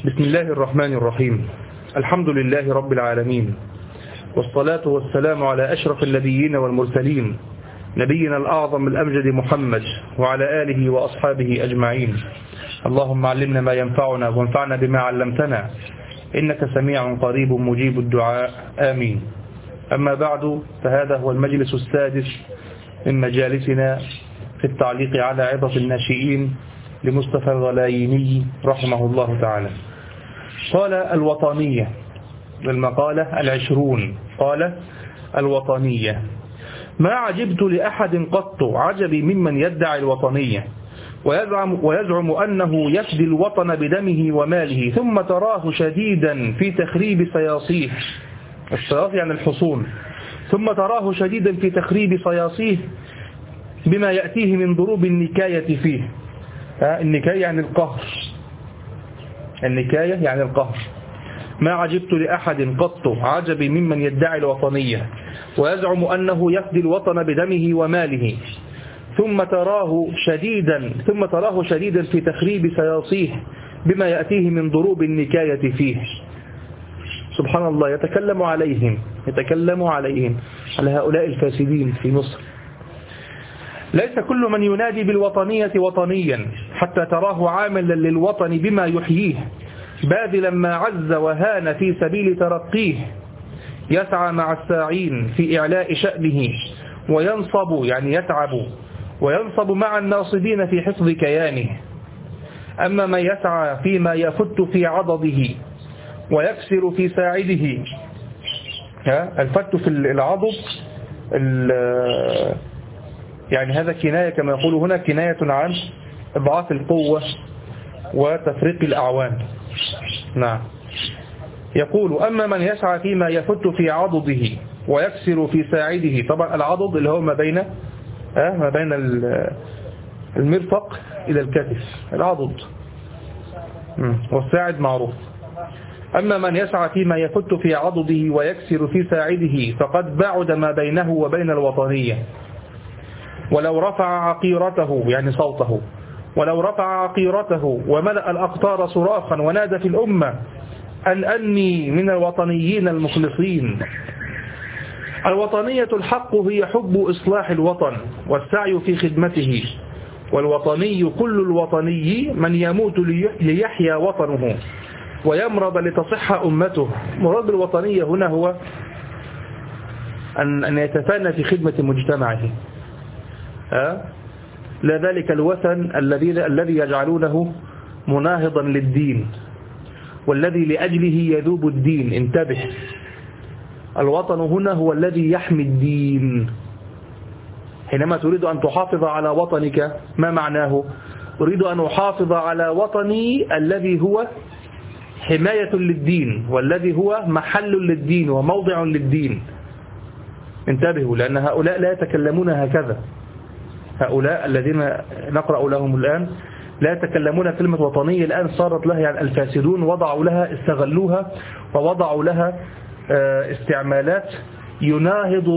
بسم الله الرحمن الرحيم. الحمد لله رب العالمين، والصلاة والسلام على أشرف النبيين والمرسلين، نبينا الأعظم الأمجد محمد وعلى آله وأصحابه أجمعين. اللهم علمنا ما ينفعنا وانفعنا بما علمتنا، إنك سميع قريب مجيب الدعاء، آمين. أما بعد، فهذا هو المجلس السادس من مجالسنا في التعليق على عظة الناشئين لمصطفى الغلايني رحمه الله تعالى. قال الوطنية، المقالة 20، قال الوطنية: ما عجبت لأحد قط عجبي ممن يدعي الوطنية ويزعم أنه يفدي الوطن بدمه وماله، ثم تراه شديدا في تخريب صياصيه، الصياص يعني الحصون، ثم تراه شديدا في تخريب صياصيه بما يأتيه من ضروب النكاية فيه. النكاية يعني القهر، النكاية يعني القهر. ما عجبت لأحد قط عجبي ممن يدعي الوطنية ويزعم أنه يفدي الوطن بدمه وماله، ثم تراه شديدا في تخريب صياصيه بما يأتيه من ضروب النكاية فيه. سبحان الله، يتكلم عليهم على هؤلاء الفاسدين في مصر. ليس كل من ينادي بالوطنية وطنيا حتى تراه عاملا للوطن بما يحييه، باذلا ما عز وهان في سبيل ترقيه، يسعى مع الساعين في إعلاء شأنه وينصب يعني يتعب وينصب مع الناصبين في حفظ كيانه. أما من يسعى فيما يفت في عضده ويكسر في ساعده، الفت في العضد يعني هذا كناية كما يقول هنا، كناية عن إضعاف القوة وتفريق الأعوان. نعم. يقول: أما من يسعى فيما يفت في عضده ويكسر في ساعده. طبعا العضد اللي هو ما بين المرفق إلى الكتف، العضد، والساعد معروف. أما من يسعى فيما يفت في عضده ويكسر في ساعده فقد بعد ما بينه وبين الوطنية. ولو رفع عقيرته يعني صوته، ولو رفع عقيرته وملأ الأقطار صراخا ونادى في الأمة أني من الوطنيين المخلصين. الوطنية الحق هي حب إصلاح الوطن والسعي في خدمته، والوطني كل الوطني من يموت ليحيا وطنه ويمرض لتصح أمته. مراد الوطنية هنا هو أن يتفانى في خدمة مجتمعه، لا ذلك الوثن الذي يجعلونه مناهضا للدين والذي لأجله يذوب الدين. انتبه، الوطن هنا هو الذي يحمي الدين. حينما تريد أن تحافظ على وطنك، ما معناه؟ أريد أن أحافظ على وطني الذي هو حماية للدين والذي هو محل للدين وموضع للدين. انتبهوا، لأن هؤلاء لا يتكلمون هكذا. هؤلاء الذين نقرأ لهم الآن لا يتكلمون كلمة وطنية، الآن صارت لها يعني الفاسدون وضعوا لها، استغلوها ووضعوا لها استعمالات يناهض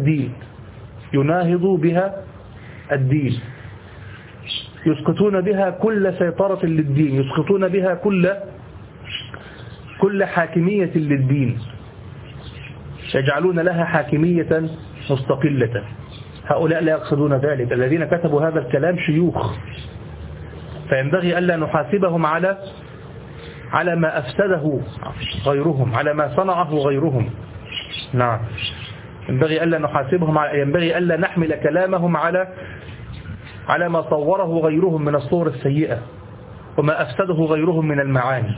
بها الدين، يسقطون بها كل سيطرة للدين، يسقطون بها كل حاكمية للدين، يجعلون لها حاكمية مستقلة. هؤلاء لا يقصدون ذلك. الذين كتبوا هذا الكلام شيوخ، فينبغي ألا نحاسبهم على ما أفسده غيرهم، على ما صنعه غيرهم. نعم، ينبغي ألا نحاسبهم، ينبغي ألا نحمل كلامهم على ما صوره غيرهم من الصور السيئة وما أفسده غيرهم من المعاني.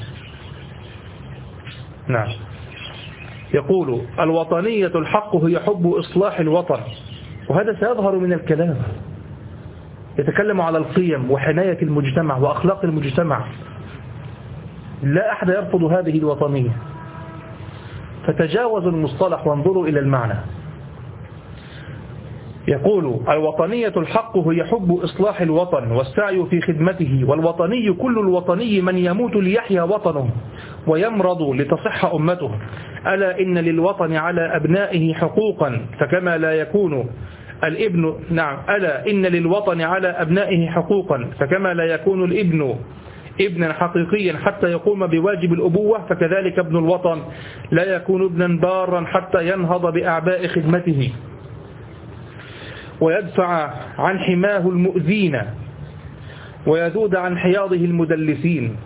نعم. يقول: الوطنية الحق هي حب إصلاح الوطن. وهذا سيظهر من الكلام، يتكلم على القيم وحماية المجتمع وأخلاق المجتمع. لا أحد يرفض هذه الوطنية، فتجاوزوا المصطلح وانظروا إلى المعنى. يقول: الوطنية الحق هي حب إصلاح الوطن والسعي في خدمته، والوطني كل الوطني من يموت ليحيا وطنه ويمرض لتصح أمته. ألا إن للوطن على أبنائه حقوقا فكما لا يكون ألا إن للوطن على أبنائه حقوقا فكما لا يكون الابن ابنا حقيقيا حتى يقوم بواجب الأبوة، فكذلك ابن الوطن لا يكون ابنا بارا حتى ينهض بأعباء خدمته ويدفع عن حماه المؤذين ويذود عن حياضه المدلسين.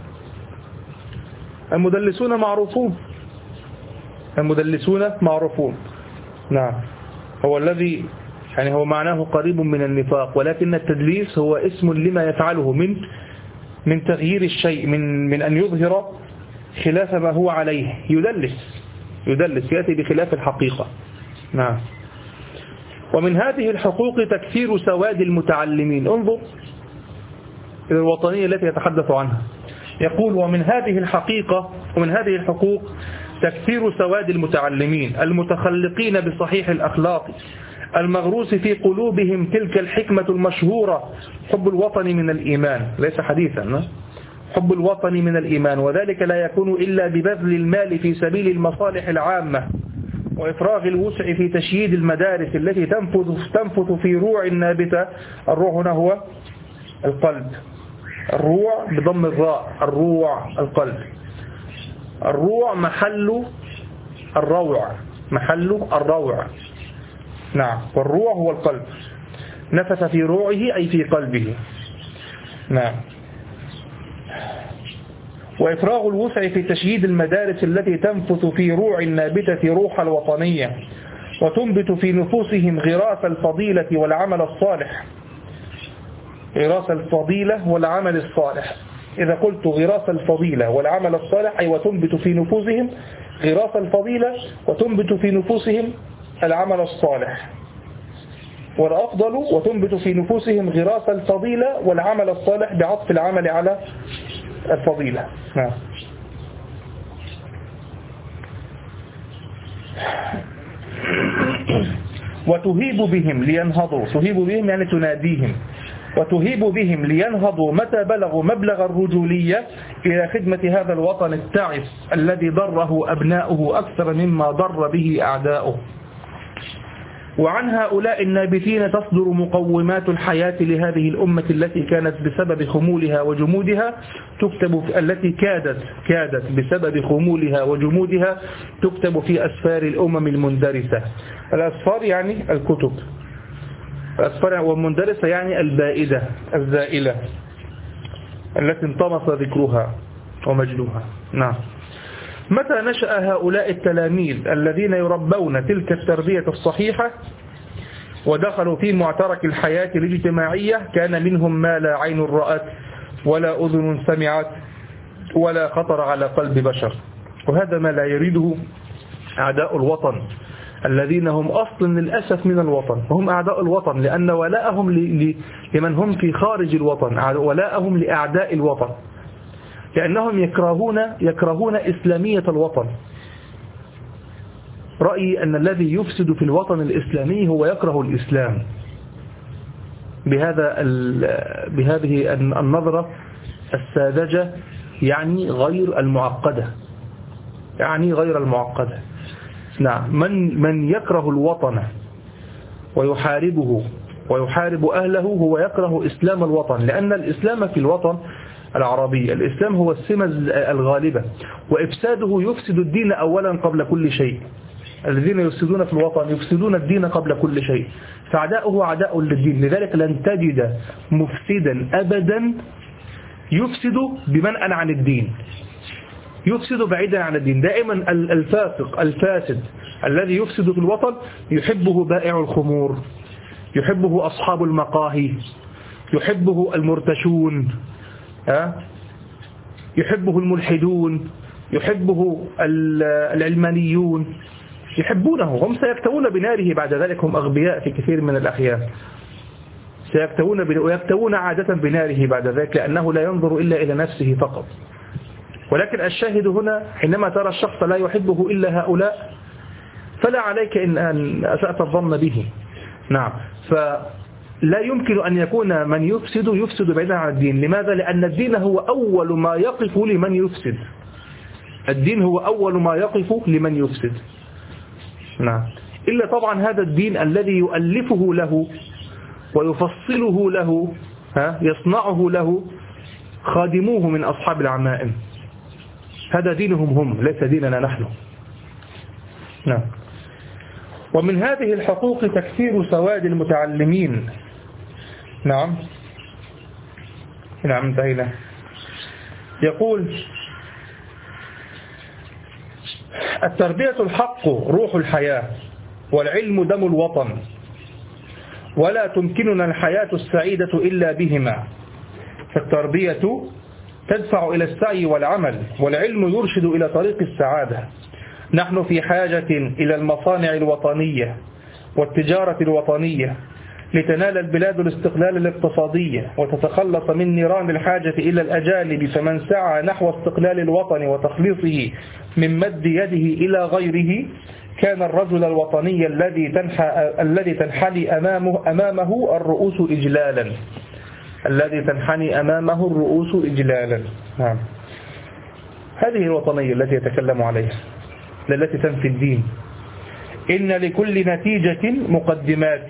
المدلسون معروفون، المدلسون معروفون. نعم، هو الذي يعني هو معناه قريب من النفاق، ولكن التدليس هو اسم لما يفعله من تغيير الشيء، من أن يظهر خلاف ما هو عليه. يدلس يأتي بخلاف الحقيقة. نعم. ومن هذه الحقوق تكثير سواد المتعلمين. انظر إلى الوطنية التي يتحدث عنها. يقول ومن هذه الحقوق تكثير سواد المتعلمين المتخلقين بصحيح الأخلاق المغروس في قلوبهم تلك الحكمة المشهورة: حب الوطن من الإيمان. ليس حديثا، حب الوطن من الإيمان، وذلك لا يكون إلا ببذل المال في سبيل المصالح العامة وإفراغ الوسع في تشييد المدارس التي تنفث في روع النابتة. الروع هنا هو القلب، الروع بضم الراء، الروع القلب. الروع محل الروع. نعم، والروع هو القلب. نفث في روعه أي في قلبه. نعم. وإفراغ الوسع في تشييد المدارس التي تنفث في روع النابتة روح الوطنية وتنبت في نفوسهم غراس الفضيلة والعمل الصالح. غراس الفضيلة والعمل الصالح. إذا قلت غراس الفضيلة والعمل الصالح أي وتنبت في نفوسهم غراس الفضيلة وتنبت في نفوسهم العمل الصالح، والأفضل وتنبت في نفوسهم غراس الفضيلة والعمل الصالح بعطف العمل على الفضيلة. نعم. وتهيب بهم لينهضوا. تهيب بهم يعني تناديهم. وتهيب بهم لينهضوا متى بلغوا مبلغ الرجولية إلى خدمة هذا الوطن التعس الذي ضره أبناؤه أكثر مما ضر به أعداؤه. وعن هؤلاء النابتين تصدر مقومات الحياة لهذه الأمة التي كانت بسبب خمولها وجمودها التي كادت بسبب خمولها وجمودها تكتب في أسفار الأمم المندرسة. الأسفار يعني الكتب، الأسفار والمندرسة يعني البائدة الزائلة التي انطمس ذكرها ومجدها. نعم. متى نشأ هؤلاء التلاميذ الذين يربون تلك التربية الصحيحة ودخلوا في معترك الحياة الاجتماعية كان منهم ما لا عين رأت ولا أذن سمعت ولا خطر على قلب بشر. وهذا ما لا يريده أعداء الوطن الذين هم أصلا للأسف من الوطن، وهم أعداء الوطن لأن ولاءهم لمن هم في خارج الوطن، ولاءهم لأعداء الوطن، لأنهم يكرهون إسلامية الوطن. رأيي أن الذي يفسد في الوطن الإسلامي هو يكره الإسلام بهذه النظرة الساذجة، يعني غير المعقدة. نعم. من يكره الوطن ويحاربه ويحارب أهله هو يكره إسلام الوطن، لأن الإسلام في الوطن العربي، الإسلام هو السمة الغالبة، وإفساده يفسد الدين أولا قبل كل شيء. الذين يفسدون في الوطن يفسدون الدين قبل كل شيء، فأعداؤه أعداء للدين. لذلك لن تجد مفسدا أبدا يفسد بمنأى عن الدين، يفسد بعيدا عن الدين. دائما الفاسد الذي يفسد في الوطن يحبه بائع الخمور، يحبه أصحاب المقاهي، يحبه المرتشون، يحبه الملحدون، يحبه العلمانيون، يحبونه. هم سيكتوون بناره بعد ذلك، هم أغبياء في كثير من الأحيان، ويكتوون عادة بناره بعد ذلك، لأنه لا ينظر إلا إلى نفسه فقط. ولكن الشاهد هنا حينما ترى الشخص لا يحبه إلا هؤلاء فلا عليك إن أسأت الظن به. نعم. فلا يمكن أن يكون من يفسد بعيدا عن الدين. لماذا؟ لأن الدين هو أول ما يقف لمن يفسد. الدين هو أول ما يقف لمن يفسد. نعم. إلا طبعا هذا الدين الذي يؤلفه له ويفصله له، يصنعه له خادموه من أصحاب العمائم. هذا دينهم هم، ليس ديننا نحن. نعم. ومن هذه الحقوق تكثير سواد المتعلمين. نعم انتهينا. يقول: التربية الحق روح الحياة، والعلم دم الوطن، ولا تمكننا الحياة السعيدة إلا بهما. فالتربية تدفع إلى السعي والعمل، والعلم يرشد إلى طريق السعادة. نحن في حاجة إلى المصانع الوطنية والتجارة الوطنية لتنال البلاد الاستقلال الاقتصادي وتتخلص من نيران الحاجة إلى الأجانب. فمن سعى نحو استقلال الوطن وتخليصه من مد يده إلى غيره كان الرجل الوطني الذي تنحني أمامه الرؤوس إجلالا. الذي تنحني أمامه الرؤوس إجلالا. نعم. هذه الوطنية التي يتكلم عليها، التي تنفي الدين. إن لكل نتيجة مقدمات.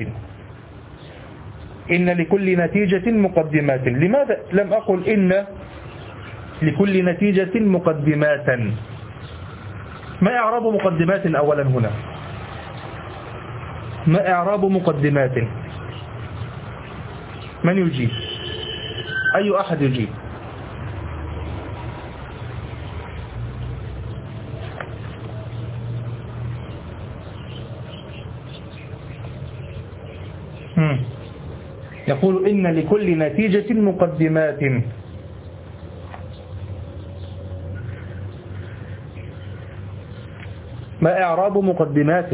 إن لكل نتيجة مقدمات. لماذا لم أقل إن لكل نتيجة مقدمات؟ ما إعراب مقدمات أولا هنا؟ ما إعراب مقدمات؟ من يجيب؟ أي أحد يجيب؟ يقول إن لكل نتيجة مقدمات. ما إعراب مقدمات؟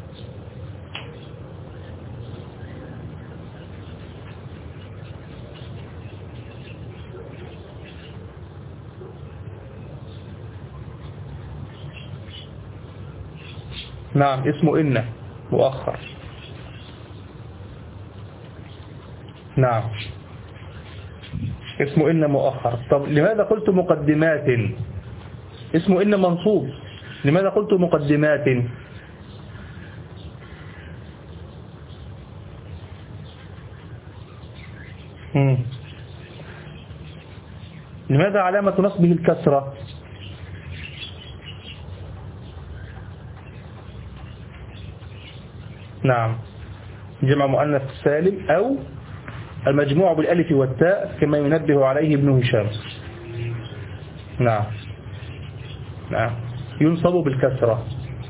نعم، اسمه إن مؤخر. نعم، اسمه إن مؤخر. طب لماذا قلت مقدمات؟ اسمه إن منصوب، لماذا قلت مقدمات؟ لماذا علامة نصبه الكسرة؟ نعم، جمع مؤنث سالم أو المجموع بالألف والتاء كما ينبه عليه ابن هشام. نعم نعم، ينصب بالكسرة.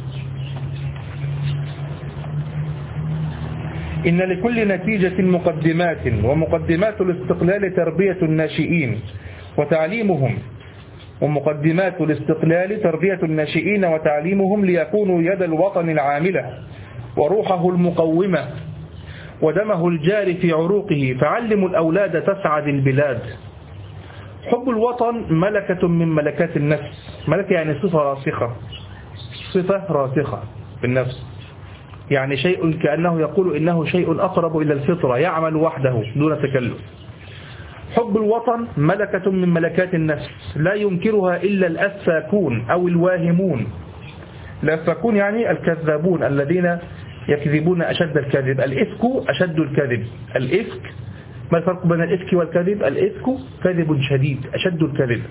إن لكل نتيجة مقدمات، ومقدمات الاستقلال تربية الناشئين وتعليمهم. ومقدمات الاستقلال تربية الناشئين وتعليمهم ليكونوا يد الوطن العاملة وروحه المقومة ودمه الجاري في عروقه. فعلموا الأولاد تسعد البلاد. حب الوطن ملكة من ملكات النفس. ملكة يعني صفة راسخة، صفة راسخة في النفس، يعني شيء كأنه يقول إنه شيء أقرب إلى الفطرة، يعمل وحده دون تكلف. حب الوطن ملكة من ملكات النفس لا ينكرها إلا الأفاكون أو الواهمون. الأفاكون يعني الكذابون الذين يكذبون أشد الكذب. الإفك أشد الكذب. الإفك، ما الفرق بين الإفك والكذب؟ الإفك كذب شديد، أشد الكذب.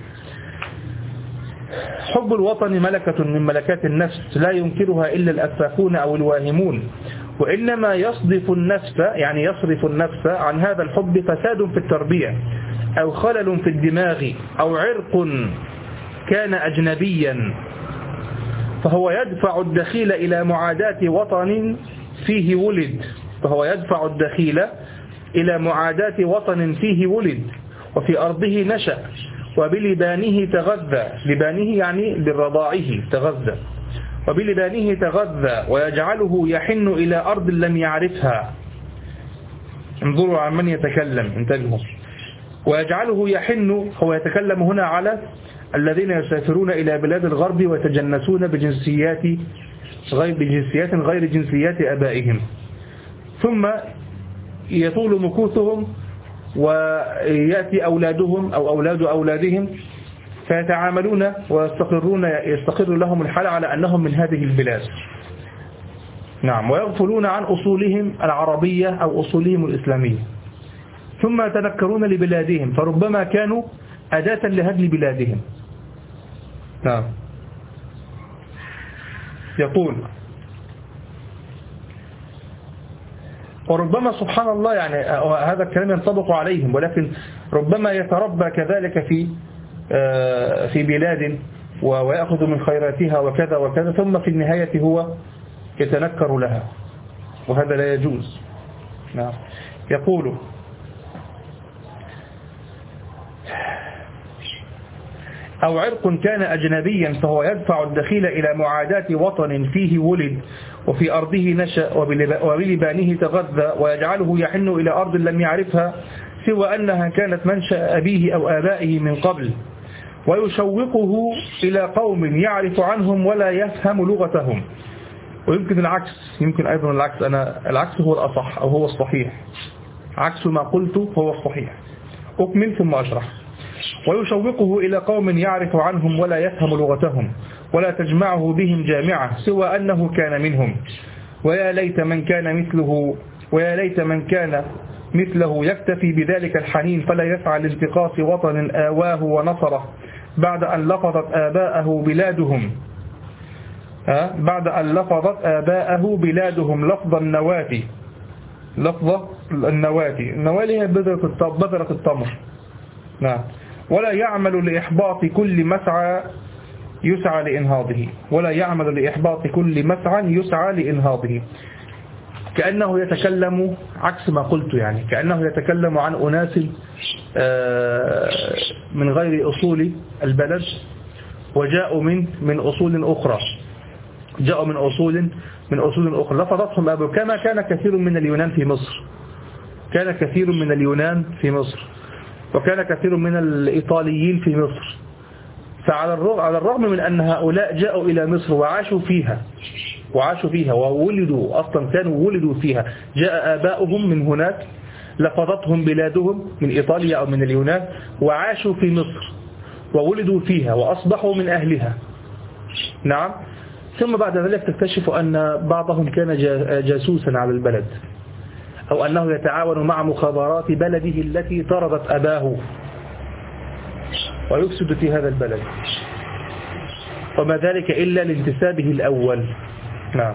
حب الوطن ملكة من ملكات النفس لا ينكرها إلا الأفاكون أو الواهمون. وإنما يصرف النفس، يعني يصرف النفس عن هذا الحب فساد في التربية أو خلل في الدماغ أو عرق كان أجنبيا، فهو يدفع الدخيل إلى معاداة وطن فيه ولد. فهو يدفع الدخيل إلى معاداة وطن فيه ولد وفي أرضه نشأ وبلبانه تغذى. لبانه يعني بالرضاعه تغذى. وبلبانه تغذى ويجعله يحن إلى أرض لم يعرفها. انظروا عن من يتكلم، انتبهوا. ويجعله يحن، هو يتكلم هنا على الذين يسافرون إلى بلاد الغرب ويتجنسون بجنسيات غير جنسيات أبائهم، ثم يطول مكوثهم ويأتي أولادهم أو أولاد أولادهم فيتعاملون ويستقرون، يستقر لهم الحال على أنهم من هذه البلاد. نعم، ويغفلون عن أصولهم العربية أو أصولهم الإسلامية، ثم يتنكرون لبلادهم، فربما كانوا أداة لهدم بلادهم. نعم. يقول وربما سبحان الله يعني هذا الكلام ينطبق عليهم، ولكن ربما يتربى كذلك في بلاد ويأخذ من خيراتها وكذا وكذا، ثم في النهاية هو يتنكر لها، وهذا لا يجوز. نعم. يقول أو عرق كان أجنبيا فهو يدفع الدخيل إلى معاداة وطن فيه ولد وفي أرضه نشأ وبلبانه تغذى، ويجعله يحن إلى أرض لم يعرفها سوى أنها كانت منشأ أبيه أو آبائه من قبل، ويشوقه إلى قوم يعرف عنهم ولا يفهم لغتهم. ويمكن العكس، يمكن أيضا العكس، العكس هو الأصح أو هو الصحيح، عكس ما قلت هو الصحيح. أكمل ثم أشرح. ويشوقه إلى قوم يعرف عنهم ولا يفهم لغتهم ولا تجمعه بهم جامعة سوى أنه كان منهم، ويا ليت من كان مثله يكتفي بذلك الحنين فلا يسعى لانتقاص وطن آواه ونصره بعد أن لفظت آباءه بلادهم لفظ النواتي. النواتي هي بذرة التمر. نعم. ولا يعمل لإحباط كل مسعى يسعى لإنهاضه. كأنه يتكلم عكس ما قلت، يعني كأنه يتكلم عن أناس من غير أصول البلد، وجاءوا من أصول أخرى، لفظتهم أبو، كما كان كثير من اليونان في مصر، وكان كثير من الإيطاليين في مصر. فعلى الرغم من أن هؤلاء جاءوا إلى مصر وعاشوا فيها وولدوا، أصلا كانوا ولدوا فيها، جاء آباؤهم من هناك، لفظتهم بلادهم من إيطاليا أو من اليونان، وعاشوا في مصر وولدوا فيها وأصبحوا من أهلها. نعم. ثم بعد ذلك تكتشف أن بعضهم كان جاسوسا على البلد، أو أنه يتعاون مع مخابرات بلده التي طردت أباه ويفسد في هذا البلد، وما ذلك إلا لانتسابه الأول. نعم.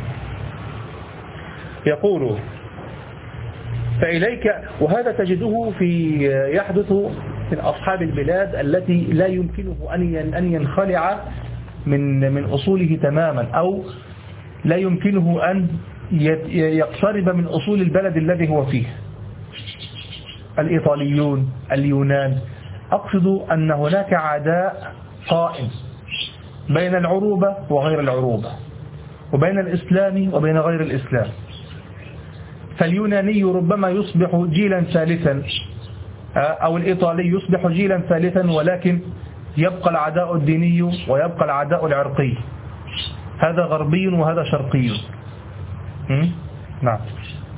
يقول فإليك، وهذا تجده يحدث من أصحاب البلاد التي لا يمكنه أن ينخلع من أصوله تماما، أو لا يمكنه أن يقترب من أصول البلد الذي هو فيه. الإيطاليون، اليونان، أقصد أن هناك عداء قائم بين العروبة وغير العروبة، وبين الإسلام وبين غير الإسلام. فاليوناني ربما يصبح جيلا ثالثا، أو الإيطالي يصبح جيلا ثالثا، ولكن يبقى العداء الديني ويبقى العداء العرقي. هذا غربي وهذا شرقي. نعم.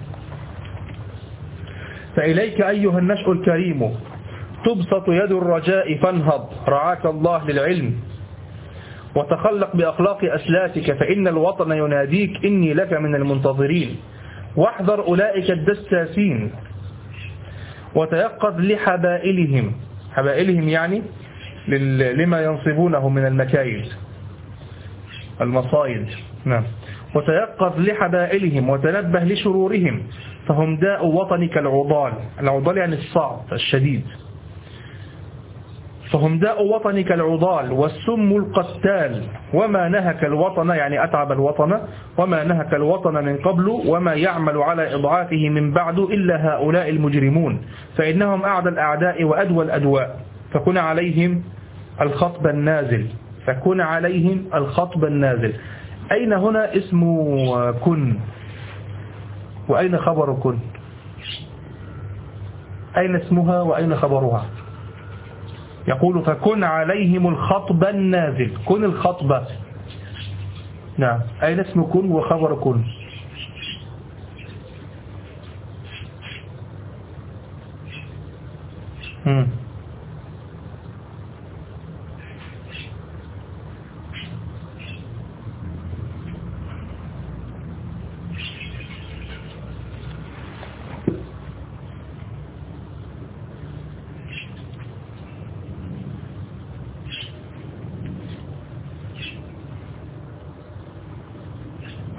فإليك أيها النشء الكريم تبسط يد الرجاء فانهض رعاك الله للعلم، وتخلق بأخلاق أسلافك فإن الوطن يناديك إني لك من المنتظرين، واحذر أولئك الدساسين وتيقظ لحبائلهم، حبائلهم يعني لما ينصبونه من المكايد المصايد. نعم. وتيقظ لحبائلهم وتنبه لشرورهم فهم داء وطنك العضال. العضال يعني الصعب الشديد. فهم داء وطنك العضال والسم القتال، وما نهك الوطن يعني أتعب الوطن، وما نهك الوطن من قبل وما يعمل على إضعافه من بعد إلا هؤلاء المجرمون، فإنهم أعدى الأعداء وأدوى الأدواء، فكن عليهم الخطب النازل. أين هنا اسم كن، وأين خبر كن؟ أين اسمها وأين خبرها؟ يقول فكن عليهم الخطب النازل، كن الخطبة. نعم. أين اسم كن وخبر كن؟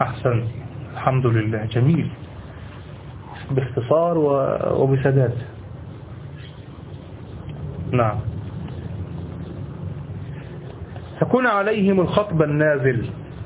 أحسن، الحمد لله، جميل، باختصار وبسداد. نعم. تكون عليهم الخطب النازل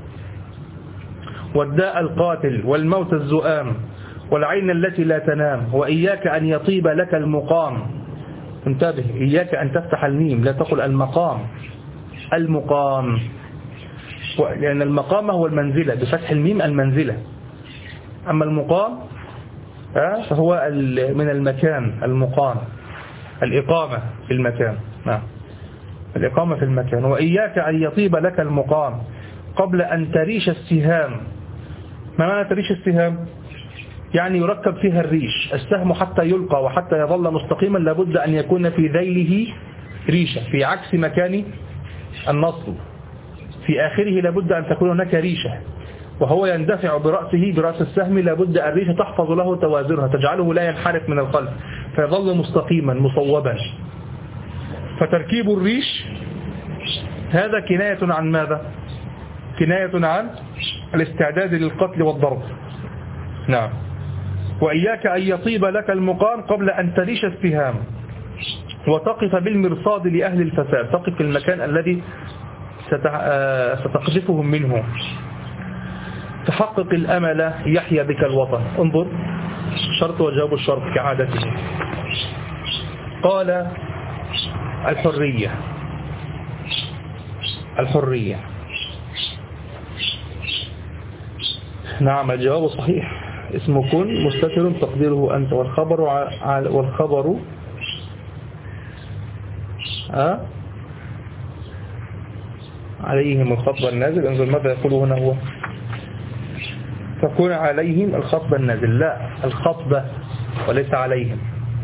والداء القاتل والموت الزؤام والعين التي لا تنام، وإياك أن يطيب لك المقام. انتبه، إياك أن تفتح الميم، لا تقل المقام، المقام، لأن المقام هو المنزلة، بفتح الميم المنزلة، أما المقام فهو من المكان، المقام، الإقامة في المكان. نعم، الإقامة في المكان. وإياك أن يطيب لك المقام قبل أن تريش السهام. ما معنى تريش السهام؟ يعني يركب فيها الريش، السهم حتى يلقى وحتى يظل مستقيما لابد أن يكون في ذيله ريشة، في عكس مكان النصب، في آخره لابد أن تكون هناك ريشة، وهو يندفع برأسه برأس السهم، لابد الريشة تحفظ له توازنها، تجعله لا ينحرف من الخلف، فيظل مستقيما مصوبا. فتركيب الريش هذا كناية عن ماذا؟ كناية عن الاستعداد للقتل والضرب. نعم. وإياك أن يطيب لك المقام قبل أن تريش السهام، وتقف بالمرصاد لأهل الفساد، تقف في المكان الذي ستقذفهم منه. تحقق الأمل يحيى بك الوطن. انظر، شرط وجواب الشرط كعادته. قال الحرية، الحرية. نعم، الجواب صحيح. اسم كن مستتر تقديره أنت، والخبر عليهم الخطب النازل. انظر ماذا يقول هنا هو، تكون عليهم الخطب النازل، لا، الخطبة وليس عليهم.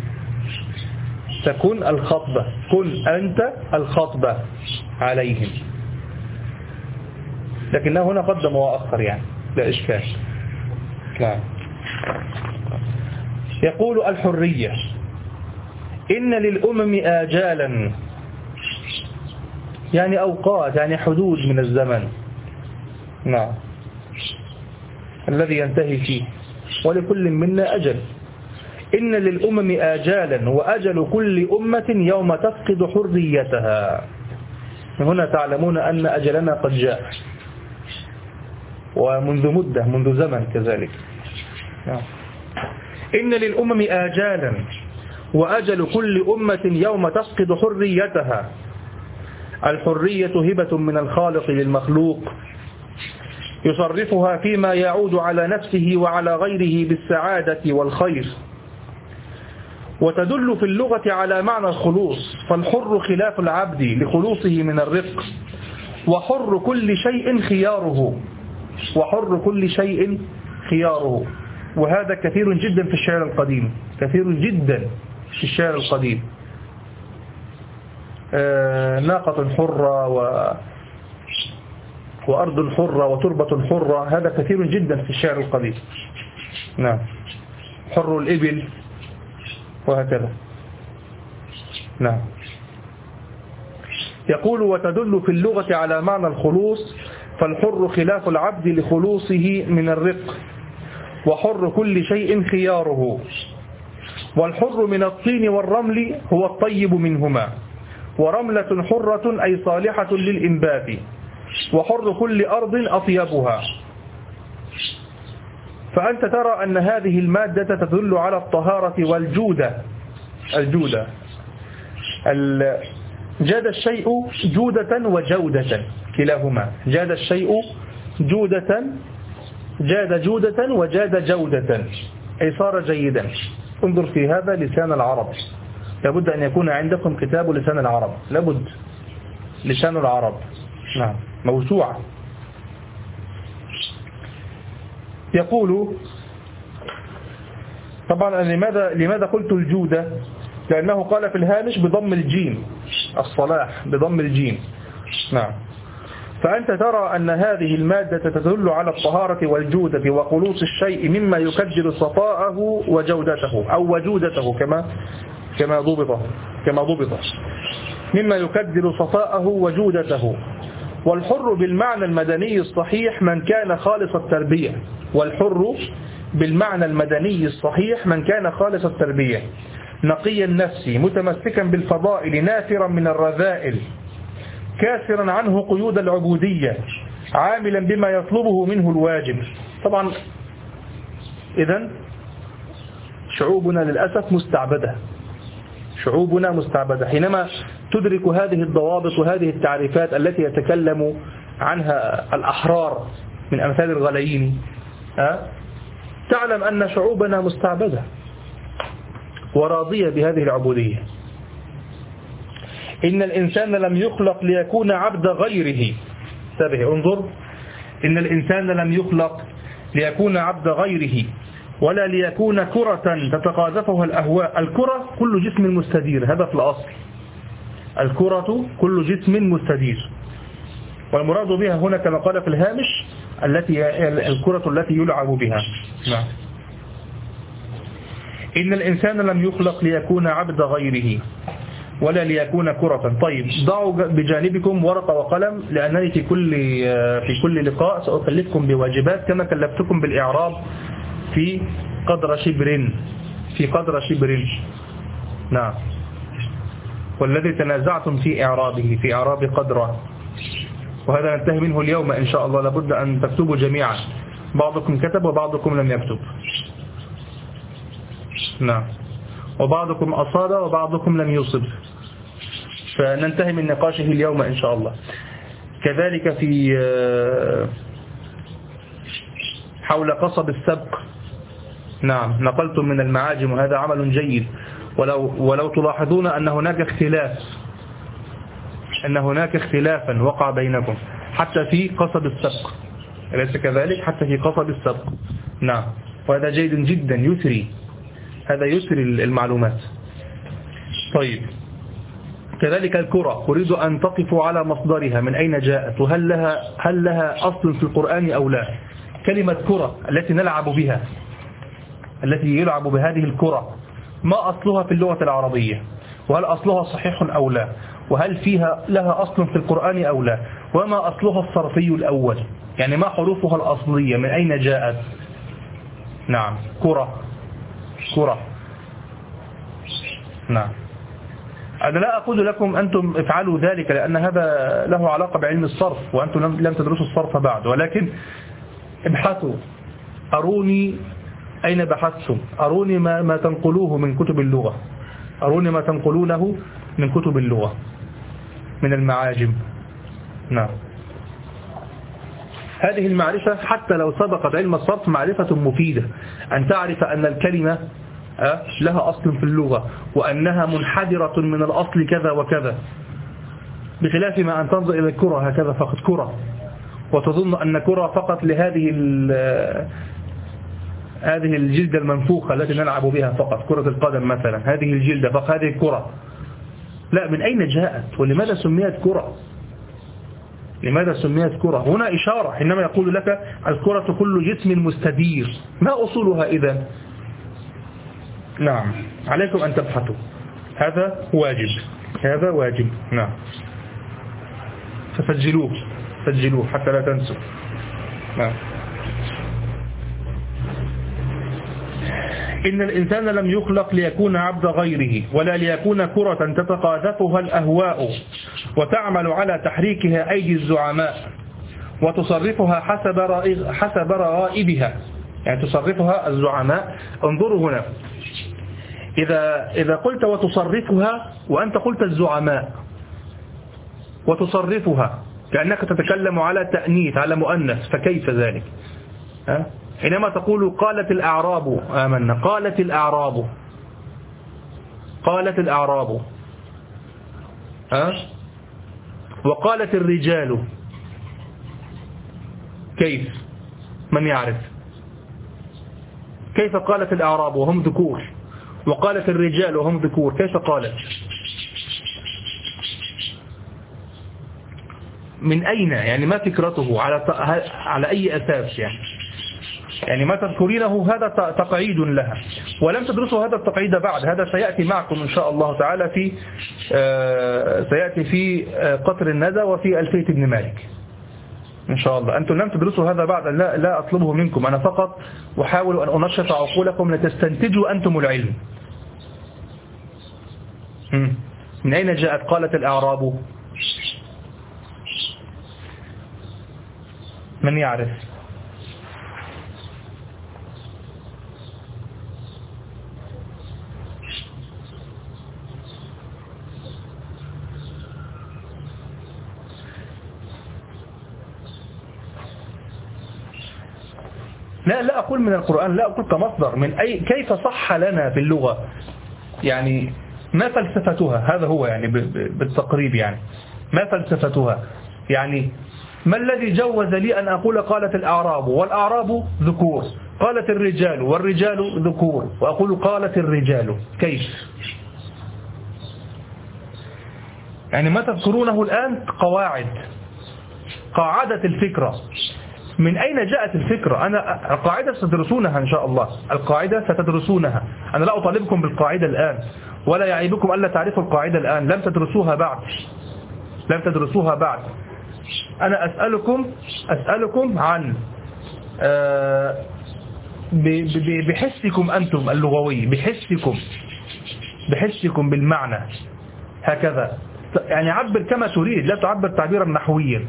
تكون الخطبة، كن أنت الخطبة عليهم، لكنه هنا قدم وأخر يعني لا إشكال. نعم. يقول الحرية إن للأمم آجالا، يعني أوقات، يعني حدود من الزمن. نعم، الذي ينتهي فيه، ولكل منا أجل. إن للأمم آجالا وأجل كل أمة يوم تفقد حريتها. هنا تعلمون أن أجلنا قد جاء، ومنذ مدة، منذ زمن كذلك. إن للأمم آجالا وأجل كل أمة يوم تفقد حريتها. الحرية هبة من الخالق للمخلوق، يصرفها فيما يعود على نفسه وعلى غيره بالسعادة والخير، وتدل في اللغة على معنى الخلوص، فالحر خلاف العبد لخلوصه من الرق، وحر كل شيء خياره، وحر كل شيء خياره. وهذا كثير جدا في الشعر القديم، كثير جدا في الشعر القديم. ناقة حرة وأرض حرة وتربة حرة، هذا كثير جدا في الشعر القديم. نعم، حر الإبل وهكذا. نعم. يقول وتدل في اللغة على معنى الخلوص، فالحر خلاف العبد لخلوصه من الرق، وحر كل شيء خياره. والحر من الطين والرمل هو الطيب منهما، ورملة حرة أي صالحة للإنبات، وحر كل أرض أطيبها. فأنت ترى أن هذه المادة تدل على الطهارة والجودة. الجودة، جاد الشيء جودة وجودة، كلاهما. جاد الشيء جودة، جاد جودة وجاد جودة، أي صار جيدا. انظر في هذا لسان العرب، لابد أن يكون عندكم كتاب لسان العرب، لابد. لسان العرب، نعم، موسوعة. يقول طبعا لماذا قلت الجودة؟ لأنه قال في الهامش بضم الجيم، الصلاح بضم الجيم. نعم. فأنت ترى أن هذه المادة تدل على الطهارة والجودة وخلوص الشيء مما يكدر صفاءه وجودته، أو وجودته كما ضبط، مما يكدر صفاءه وجودته. والحر بالمعنى المدني الصحيح من كان خالص التربية. والحر بالمعنى المدني الصحيح من كان خالص التربية نقي النفس متمسكا بالفضائل نافرا من الرذائل كاسرا عنه قيود العبودية عاملا بما يطلبه منه الواجب. طبعا إذن شعوبنا للأسف مستعبدة، شعوبنا مستعبدة. حينما تدرك هذه الضوابط وهذه التعريفات التي يتكلم عنها الأحرار من أمثال الغليين تعلم أن شعوبنا مستعبدة وراضية بهذه العبودية. إن الإنسان لم يخلق ليكون عبد غيره. انتبه انظر، إن الإنسان لم يخلق ليكون عبد غيره ولا ليكون كرة تتقاذفها الأهواء. الكرة كل جسم مستدير، هذا في الأصل. الكرة كل جسم مستدير، والمراد بها هنا كما قال في الهامش الكرة التي يلعب بها. نعم. إن الإنسان لم يخلق ليكون عبد غيره ولا ليكون كرة. طيب ضعوا بجانبكم ورقة وقلم، لأنني في كل لقاء سأكلفكم بواجبات كما كلفتكم بالإعراب في قدر شبر. نعم. والذي تنازعتم في إعرابه في إعراب قدره، وهذا ننتهي منه اليوم إن شاء الله. لابد أن تكتبوا جميعا، بعضكم كتب وبعضكم لم يكتب. نعم. وبعضكم أصاب وبعضكم لم يصب، فننتهي من نقاشه اليوم إن شاء الله. كذلك في حول قصب السبق. نعم، نقلتم من المعاجم وهذا عمل جيد، ولو تلاحظون أن هناك اختلافا وقع بينكم حتى في قصب السبق، أليس كذلك؟ حتى في قصب السبق. نعم، وهذا جيد جدا، هذا يسري المعلومات. طيب كذلك الكرة، أريد أن تقفوا على مصدرها، من أين جاءت وهل لها أصل في القرآن أو لا. كلمة كرة التي نلعب بها، التي يلعب بهذه الكرة، ما أصلها في اللغة العربية؟ وهل أصلها صحيح أو لا؟ وهل لها أصل في القرآن أو لا؟ وما أصلها الصرفي الأول؟ يعني ما حروفها الأصلية، من أين جاءت؟ نعم، كرة. نعم. أنا لا أقول لكم أنتم افعلوا ذلك، لأن هذا له علاقة بعلم الصرف وأنتم لم تدرسوا الصرف بعد، ولكن ابحثوا، أروني أين بحثتم، أروني ما تنقلوه من كتب اللغة، أروني ما تنقلونه من كتب اللغة من المعاجم. نعم. هذه المعرفة حتى لو سبقت علم الصرف معرفة مفيدة، أن تعرف أن الكلمة لها أصل في اللغة وأنها منحدرة من الأصل كذا وكذا، بخلاف ما أن تنظر إلى الكرة هكذا فقط كرة، وتظن أن كرة فقط لهذه الجلدة المنفوخة التي نلعب بها فقط، كرة القدم مثلا، هذه الجلدة فقط، هذه الكرة. لا، من أين جاءت ولماذا سميت كرة؟ لماذا سميت كرة؟ هنا إشارة حينما يقول لك الكرة كل جسم مستدير، ما أصولها إذن؟ نعم، عليكم أن تبحثوا، هذا واجب. نعم، فسجلوه حتى لا تنسوا. نعم. إن الإنسان لم يخلق ليكون عبد غيره ولا ليكون كرة تتقاذفها الأهواء وتعمل على تحريكها أيدي الزعماء وتصرفها حسب رغائبها، يعني تصرفها الزعماء. انظروا هنا، إذا قلت وتصرفها وأنت قلت الزعماء وتصرفها كأنك تتكلم على تأنيث، على مؤنث، فكيف ذلك؟ حينما تقول قالت الأعراب آمنا، قالت الأعراب وقالت الرجال، كيف؟ من يعرف؟ كيف قالت الأعراب وهم ذكور وقالت الرجال وهم ذكور؟ كيف قالت؟ من أين؟ يعني ما فكرته؟ على أي أساس؟ يعني ما تذكرينه هذا تقعيد لها، ولم تدرسوا هذا التقعيد بعد. هذا سيأتي معكم إن شاء الله تعالى في سيأتي في قطر الندى وفي ألفية ابن مالك إن شاء الله. أنتم لم تدرسوا هذا بعد، لا أطلبه منكم، أنا فقط أحاول أن أنشط عقولكم لتستنتجوا أنتم العلم. من أين جاءت قالت الأعراب؟ من يعرف؟ لا أقول من القرآن، لا أقول كمصدر، من كيف صح لنا في اللغة، يعني ما فلسفتها، هذا هو يعني بالتقريب، يعني ما فلسفتها، يعني ما الذي جوز لي أن أقول قالت الأعراب والأعراب ذكور، قالت الرجال والرجال ذكور، وأقول قالت الرجال، كيف؟ يعني ما تذكرونه الآن قاعدة الفكرة. من أين جاءت الفكرة؟ القاعدة ستدرسونها إن شاء الله، القاعدة ستدرسونها، أنا لا أطالبكم بالقاعدة الآن، ولا يعيبكم ألا تعرفوا القاعدة الآن، لم تدرسوها بعد. أنا أسألكم عن بحسكم أنتم اللغوي، بحسكم بالمعنى هكذا، يعني عبر كما تريد، لا تعبر تعبيرا نحويا،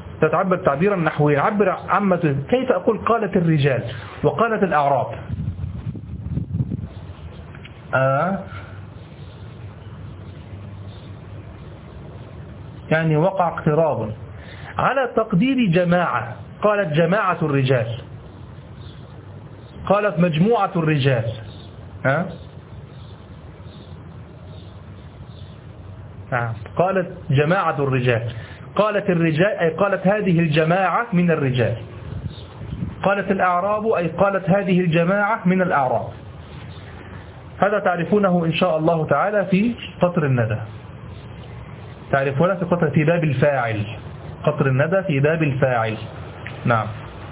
عبر عامة. كيف أقول قالت الرجال وقالت الأعراب؟ يعني وقع اقتراب على تقدير جماعة، قالت جماعة الرجال، قالت مجموعة الرجال، قالت جماعة الرجال، قالت الرجال أي قالت هذه الجماعة من الرجال، قالت الأعراب أي قالت هذه الجماعة من الأعراب. هذا تعرفونه إن شاء الله تعالى في قطر الندى، تعرفونه في باب الفاعل، قطر الندى في باب الفاعل. نعم.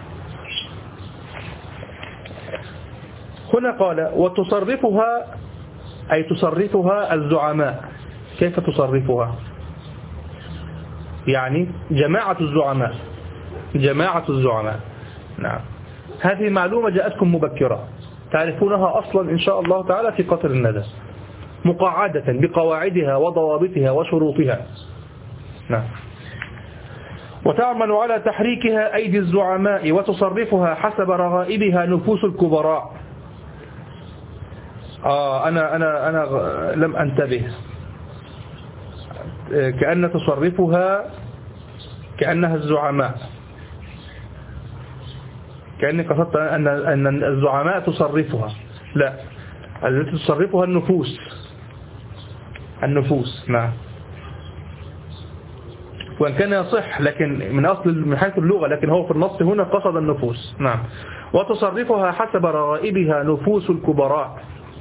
هنا قال وتصرفها أي تصرفها الزعماء. كيف تصرفها؟ يعني جماعة الزعماء. نعم. هذه معلومة جاءتكم مبكرة، تعرفونها أصلا إن شاء الله تعالى في قطر الندى، مقعدة بقواعدها وضوابطها وشروطها. نعم. وتعمل على تحريكها أيدي الزعماء وتصرفها حسب رغائبها نفوس الكبراء. أنا لم أنتبه، كأن تصرفها كأنها الزعماء، كأني قصدت أن الزعماء تصرفها، لا، التي تصرفها النفوس. نعم. وإن كان يصح لكن من حيث اللغة، لكن هو في النص هنا قصد النفوس. نعم. وتصرفها حسب رغائبها نفوس الكبراء،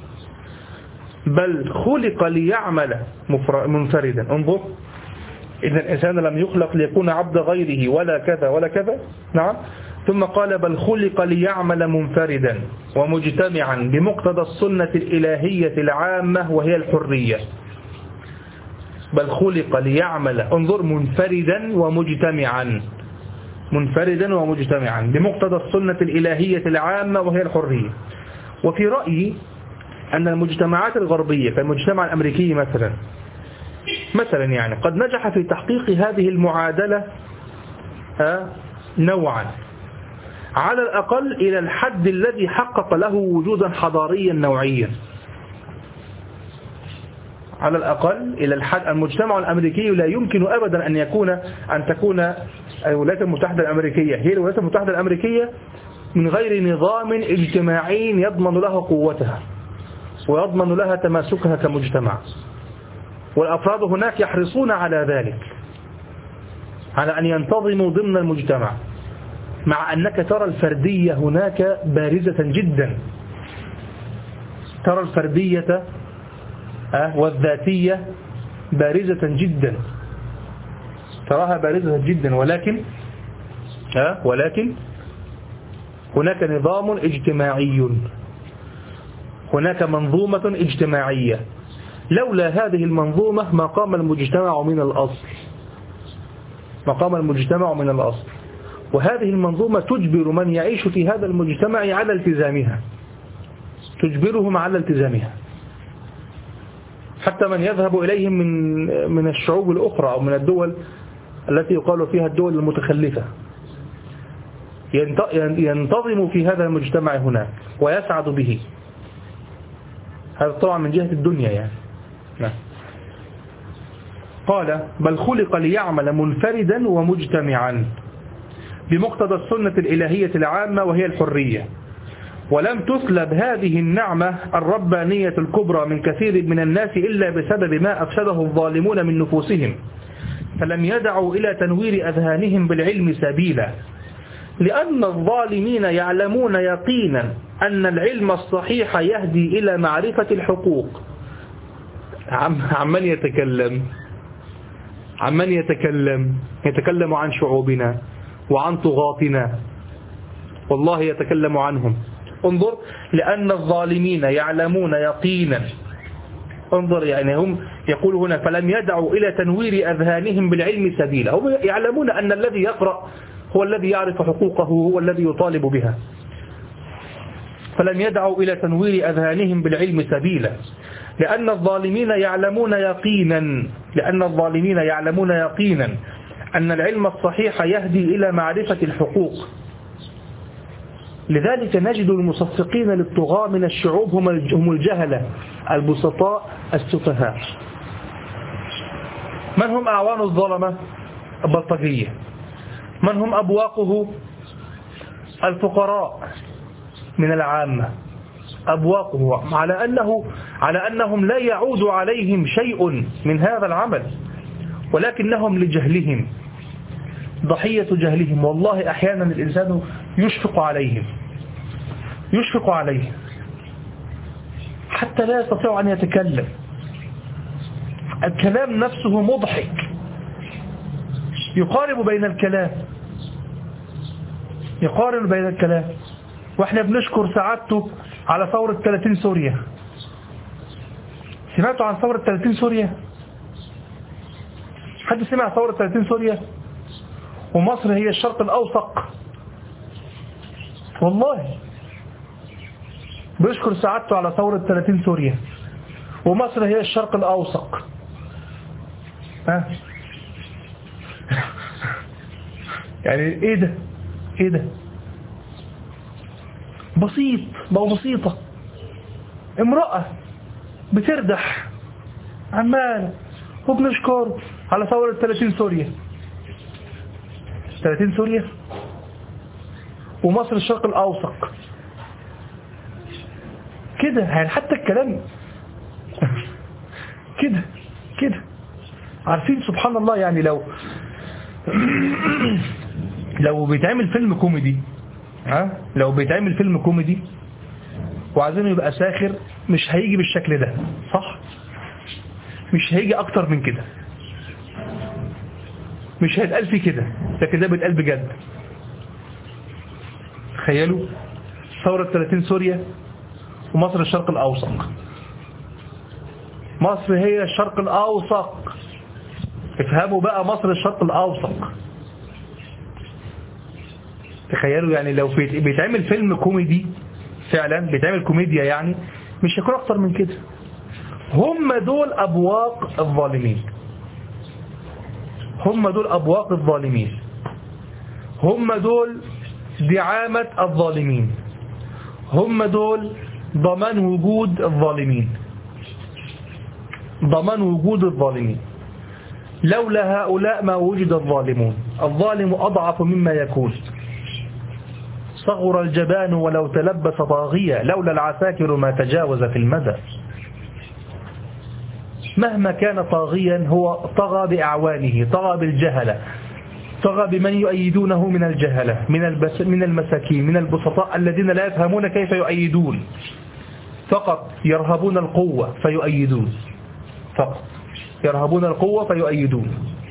بل خلق ليعمل منفردا. انظر، إذا الإنسان لم يخلق ليكون عبد غيره ولا كذا ولا كذا. نعم. ثم قال بل خلق ليعمل منفردا ومجتمعا بمقتضى السنة الإلهية العامة وهي الحرية. بل خلق ليعمل، انظر، منفردا ومجتمعا بمقتضى السنة الإلهية العامة وهي الحرية. وفي رأيي أن المجتمعات الغربية كالمجتمع الأمريكي مثلا يعني قد نجح في تحقيق هذه المعادلة نوعا، على الأقل إلى الحد الذي حقق له وجودا حضاريا نوعيا. على الأقل إلى الحد، المجتمع الأمريكي لا يمكن أبدا أن تكون الولايات المتحدة الأمريكية هي الولايات المتحدة الأمريكية من غير نظام اجتماعي يضمن لها قوتها ويضمن لها تماسكها كمجتمع. والأفراد هناك يحرصون على ذلك، على أن ينتظموا ضمن المجتمع، مع أنك ترى الفردية هناك بارزة جدا، ترى الفردية والذاتية بارزة جدا، تراها بارزة جدا، ولكن هناك نظام اجتماعي، هناك منظومة اجتماعية لولا هذه المنظومة ما قام المجتمع من الأصل، ما قام المجتمع من الأصل. وهذه المنظومة تجبر من يعيش في هذا المجتمع على التزامها، تجبرهم على التزامها، حتى من يذهب إليهم من الشعوب الأخرى أو من الدول التي يقال فيها الدول المتخلفة ينتظم في هذا المجتمع هناك ويسعد به. هذا طبعا من جهة الدنيا يعني. قال بل خلق ليعمل منفردا ومجتمعا بمقتضى السنة الإلهية العامة وهي الحرية، ولم تسلب هذه النعمة الربانية الكبرى من كثير من الناس إلا بسبب ما أفسده الظالمون من نفوسهم، فلم يدعوا إلى تنوير أذهانهم بالعلم سبيلا، لأن الظالمين يعلمون يقينا أن العلم الصحيح يهدي إلى معرفة الحقوق. عمن يتكلم عن شعوبنا وعن طغاتنا، والله يتكلم عنهم. انظر، لأن الظالمين يعلمون يقينا، انظر يعني هم يقول هنا فلم يدعوا إلى تنوير أذهانهم بالعلم سبيلا، هم يعلمون أن الذي يقرأ هو الذي يعرف حقوقه، هو الذي يطالب بها. فلم يدعوا إلى تنوير أذهانهم بالعلم سبيلا، لأن الظالمين يعلمون يقينا أن العلم الصحيح يهدي إلى معرفة الحقوق. لذلك نجد المصفقين للطغاة من الشعوب هم الجهلة البسطاء السفهاء. من هم أعوان الظلمة؟ البلطجية. من هم أبواقه؟ الفقراء من العامة. أبواقه على أنهم لا يعود عليهم شيء من هذا العمل، ولكنهم لجهلهم ضحية جهلهم. والله أحيانا الإنسان يشفق عليهم حتى لا يستطيع أن يتكلم. الكلام نفسه مضحك، يقارن بين الكلام. واحنا بنشكر سعادته على ثورة 30 سوريا. سمعتوا عن ثورة 30 سوريا؟ حد سمع ثورة 30 سوريا؟ ومصر هي الشرق الأوسط، والله بيشكر سعادته على ثورة 30 سوريا، ومصر هي الشرق الأوسط. يعني ايه ده بسيطة امرأة بتردح عمال وبنشكر على ثورة 30 سوريا. 30 سوريا ومصر الشرق الأوسط كده، يعني حتى الكلام كده. عارفين سبحان الله، يعني لو بيتعمل فيلم كوميدي وعايزينه يبقى ساخر، مش هيجي بالشكل ده، صح؟ مش هيجي اكتر من كده، مش هيتقال فيه كده، لكن ده بيتقال بجد. تخيلوا ثورة 30 سوريا ومصر الشرق الأوسط. مصر هي الشرق الأوسط، افهموا بقى، مصر الشرق الأوسط. تخيلوا يعني لو بيتعمل فيلم كوميدي فعلا، بيتعمل كوميديا، يعني مش هيكون اكتر من كده. هم دول أبواق الظالمين، هم دول دعامة الظالمين، هم دول ضمان وجود الظالمين. لولا هؤلاء ما وجد الظالمون. الظالم أضعف مما يكون، صغر الجبان ولو تلبس طاغية، لولا العساكر ما تجاوز في المدى. مهما كان طاغيا هو طغى بأعوانه، طغى بالجهلة، طغى بمن يؤيدونه من الجهلة، من المساكين، من البسطاء الذين لا يفهمون كيف يؤيدون، فقط يرهبون القوة فيؤيدون،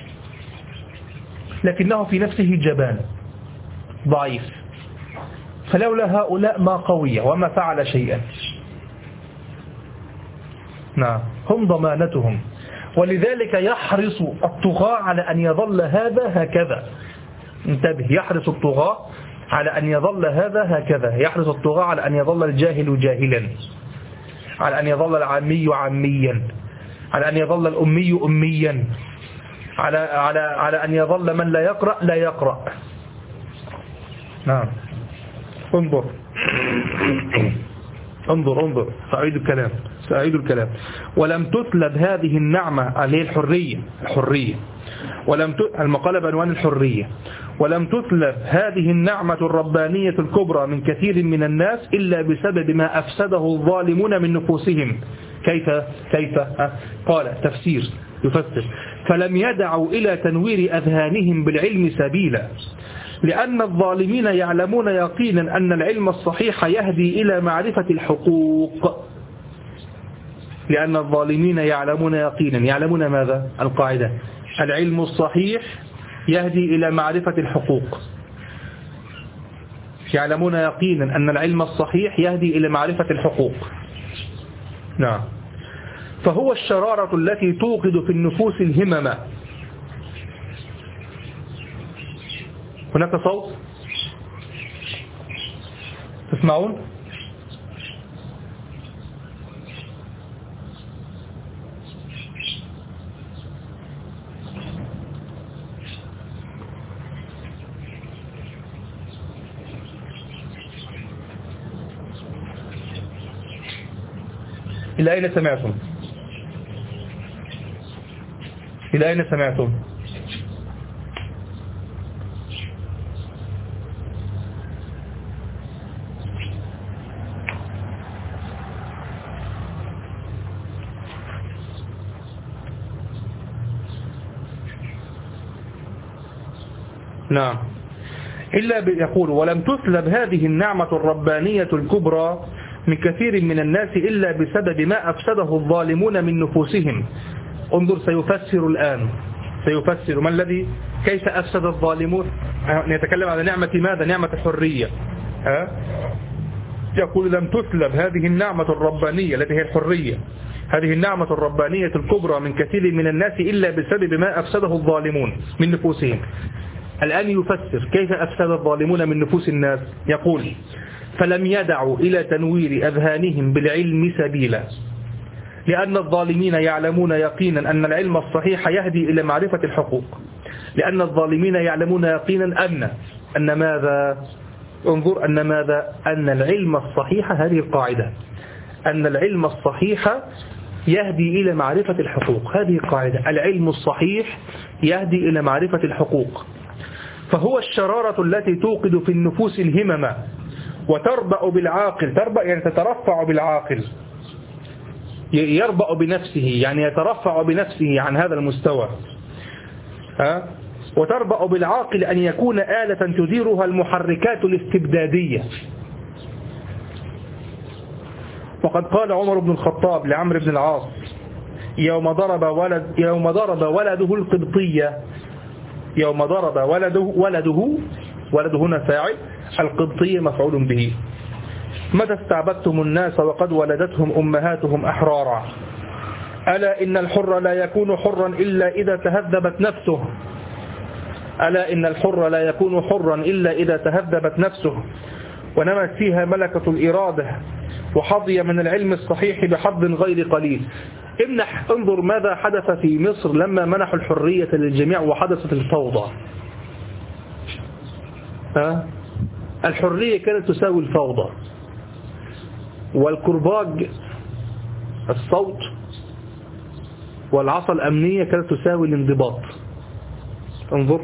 لكنه في نفسه جبان ضعيف. فلولا هؤلاء ما قوي وما فعل شيئا. نعم، هم ضمانتهم. ولذلك يحرص الطغاة على أن يظل هذا هكذا. انتبه، يحرص الطغاة على أن يظل هذا هكذا، يحرص الطغاة على أن يظل الجاهل جاهلا، على أن يظل العامي عاميا، على أن يظل الأمي أميا، على أن يظل من لا يقرأ لا يقرأ. نعم. انظر سأعيد الكلام. ولم تسلب هذه النعمة اللي هي الحرية المقالة بعنوان الحرية. ولم تسلب هذه النعمة الربانية الكبرى من كثير من الناس إلا بسبب ما أفسده الظالمون من نفوسهم. كيف؟ قال تفسير يفسر: فلم يدعوا إلى تنوير أذهانهم بالعلم سبيلا، لأن الظالمين يعلمون يقينا أن العلم الصحيح يهدي إلى معرفة الحقوق. لأن الظالمين يعلمون يقينا، يعلمون ماذا؟ القاعدة: العلم الصحيح يهدي إلى معرفة الحقوق. يعلمون يقينا أن العلم الصحيح يهدي إلى معرفة الحقوق. نعم. فهو الشرارة التي توقد في النفوس الهمم. هناك صوت تسمعون؟ إلى أين سمعتم؟ إلى أين سمعتم؟ نعم. يقول: ولم تسلب هذه النعمة الربانية الكبرى من كثير من الناس إلا بسبب ما أفسده الظالمون من نفوسهم. انظر، سيفسر الآن، سيفسر ما الذي كيف أفسد الظالمون. نتكلم على نعمة ماذا؟ نعمة الحرية. يقول: لم تسلب هذه النعمة الربانية التي هي الحرية، هذه النعمة الربانية الكبرى من كثير من الناس إلا بسبب ما أفسده الظالمون من نفوسهم. الآن يفسر كيف أفسد الظالمون من نفوس الناس. يقول: فلم يدعوا إلى تنوير أذهانهم بالعلم سبيلا، لأن الظالمين يعلمون يقينا أن العلم الصحيح يهدي إلى معرفة الحقوق. لأن الظالمين يعلمون يقينا أن ماذا؟ انظر، أن ماذا؟ أن العلم الصحيح، هذه القاعدة، أن العلم الصحيح يهدي إلى معرفة الحقوق. هذه قاعدة: العلم الصحيح يهدي إلى معرفة الحقوق. فهو الشرارة التي توقد في النفوس الهمم وتربأ بالعاقل. تربأ يعني تترفع بالعاقل، يربأ بنفسه يعني يترفع بنفسه عن هذا المستوى. وتربأ بالعاقل أن يكون آلة تديرها المحركات الاستبدادية. وقد قال عمر بن الخطاب لعمرو بن العاص يوم ضرب ولده القبطية، يوم ضرب ولده هنا فاعل، القبطية مفعول به: متى استعبدتم الناس وقد ولدتهم أمهاتهم أحرارا، ألا إن الحر لا يكون حرا إلا إذا تهذبت نفسه، ألا إن الحر لا يكون حرا إلا إذا تهذبت نفسه ونمت فيها ملكة الإرادة وحظي من العلم الصحيح بحظ غير قليل. انظر ماذا حدث في مصر لما منحوا الحرية للجميع وحدثت الفوضى. الحرية كانت تساوي الفوضى، والكرباج الصوت والعصا الأمنية كانت تساوي الانضباط. انظر،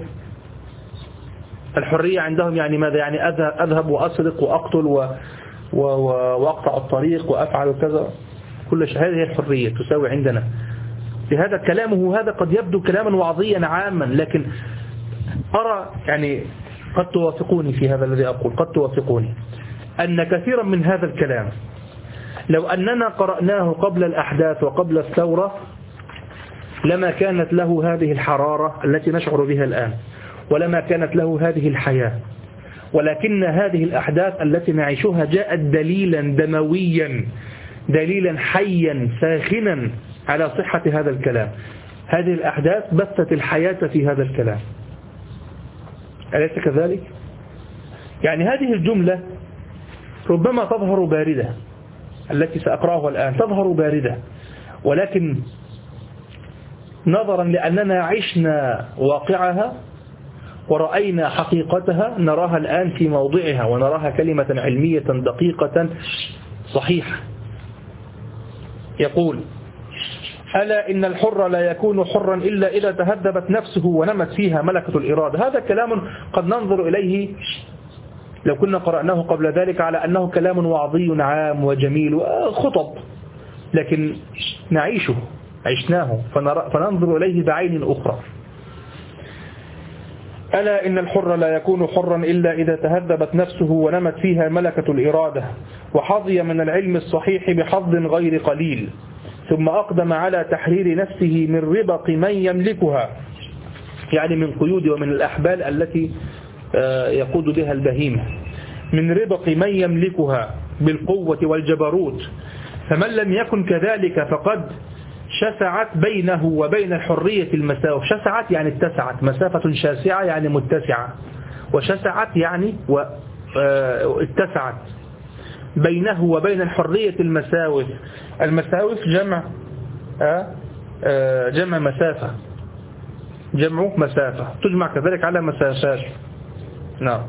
الحرية عندهم يعني ماذا؟ يعني أذهب وأسرق وأقتل وأقطع الطريق وأفعل كذا، كل شيء. هذه الحرية تساوي عندنا. لهذا كلامه هذا قد يبدو كلاما وعظيا عاما، لكن أرى يعني قد توافقوني في هذا الذي أقول، قد توافقوني أن كثيرا من هذا الكلام لو أننا قرأناه قبل الأحداث وقبل الثورة لما كانت له هذه الحرارة التي نشعر بها الآن، ولما كانت له هذه الحياة. ولكن هذه الأحداث التي نعيشها جاءت دليلا دمويا، دليلا حيا ساخنا على صحة هذا الكلام. هذه الأحداث بثت الحياة في هذا الكلام، أليس كذلك؟ يعني هذه الجملة ربما تظهر باردة، التي سأقرأها الآن تظهر باردة، ولكن نظرا لأننا عشنا واقعها ورأينا حقيقتها نراها الآن في موضعها، ونراها كلمة علمية دقيقة صحيحة. يقول: ألا إن الحر لا يكون حرا إلا إذا تهذبت نفسه ونمت فيها ملكة الإرادة. هذا كلام قد ننظر إليه لو كنا قرأناه قبل ذلك على أنه كلام وعظي عام وجميل وخطب، لكن نعيشه، عشناه، فننظر إليه بعين أخرى. ألا إن الحر لا يكون حرا إلا إذا تهذبت نفسه ونمت فيها ملكة الإرادة، وحظي من العلم الصحيح بحظ غير قليل، ثم أقدم على تحرير نفسه من ربق من يملكها، يعني من قيود ومن الأحبال التي يقود بها البهيمة، من ربق من يملكها بالقوة والجبروت. فمن لم يكن كذلك فقد شسعت بينه وبين الحرية المسافة. شسعت يعني اتسعت، مسافة شاسعة يعني متسعة، وشسعت يعني اتسعت بينه وبين الحرية المساوف. المساوف جمع مسافة، جمع مسافة، تجمع كذلك على مسافات. نعم.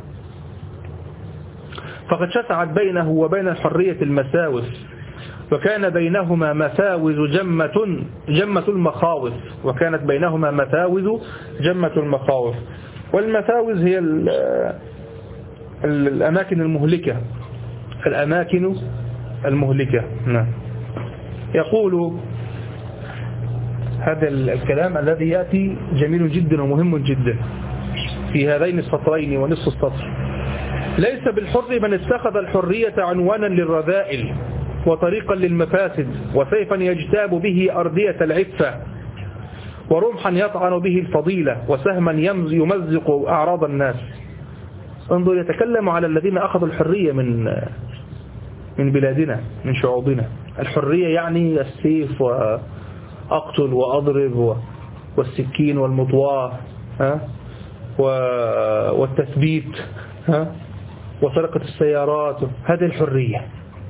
فقد شسعت بينه وبين الحرية المساوف، وكان بينهما مفاوز جمة المخاوف، وكانت بينهما مفاوز جمة المخاوف. والمفاوز هي الأماكن المهلكة، الأماكن المهلكة. نعم. يقول هذا الكلام الذي يأتي جميل جدا ومهم جدا في هذين السطرين ونصف السطر: ليس بالحر من اتخذ الحرية عنوانا للرذائل وطريقا للمفاسد، وسيفا يجتاب به أردية العفة، ورمحا يطعن به الفضيلة، وسهما يمزق أعراض الناس. انظر، يتكلم على الذين أخذوا الحرية من بلادنا، من شعوبنا. الحرية يعني السيف وأقتل وأضرب والسكين والمطواة والتثبيت وسرقة السيارات، هذه الحرية.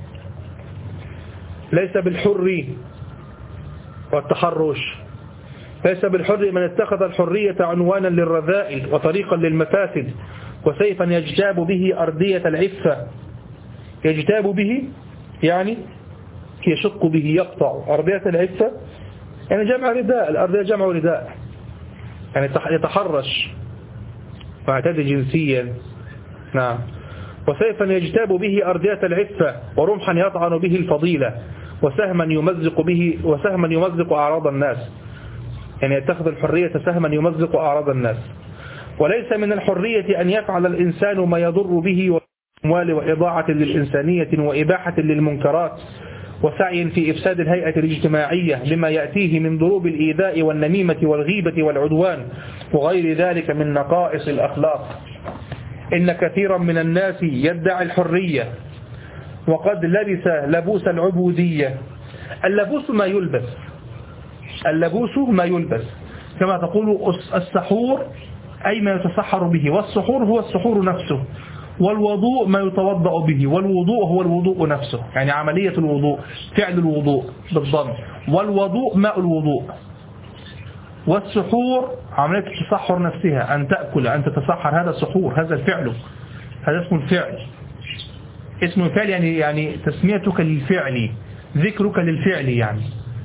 ليس بالحر والتحرش، ليس بالحر من اتخذ الحرية عنوانا للرذائل وطريقا للمفاسد، وسيفا يجتاب به أردية العفة. يجتاب به يعني يشق به، يقطع. أردية العفة يعني جمع رداء، الأردية جمع رداء، يعني يتحرش ويعتدي جنسيا. نعم. وسيفا يجتاب به أردية العفة، ورمحا يطعن به الفضيلة، وسهما يمزق أعراض الناس، يعني يتخذ الحرية سهما يمزق أعراض الناس. وليس من الحرية أن يفعل الإنسان ما يضر به والأموال، وإضاعة للإنسانية، وإباحة للمنكرات، وسعي في إفساد الهيئة الاجتماعية لما يأتيه من ضروب الإيذاء والنميمة والغيبة والعدوان وغير ذلك من نقائص الأخلاق. إن كثيرا من الناس يدعي الحرية وقد لبس لبوس العبودية. اللبوس ما يلبس، اللبوس ما يلبس، كما تقول السحور أي ما يتسحر به، والسحور هو السحور نفسه، والوضوء ما يتوضأ به، والوضوء هو الوضوء نفسه، يعني عملية الوضوء، فعل الوضوء بالضم، والوضوء ماء الوضوء، والسحور عملية التسحر نفسها، أن تأكل، أن تتسحر، هذا سحور، هذا الفعل، هذا اسم الفعل. اسم الفعل يعني تسميتك للفعل، ذكرك للفعل، يعني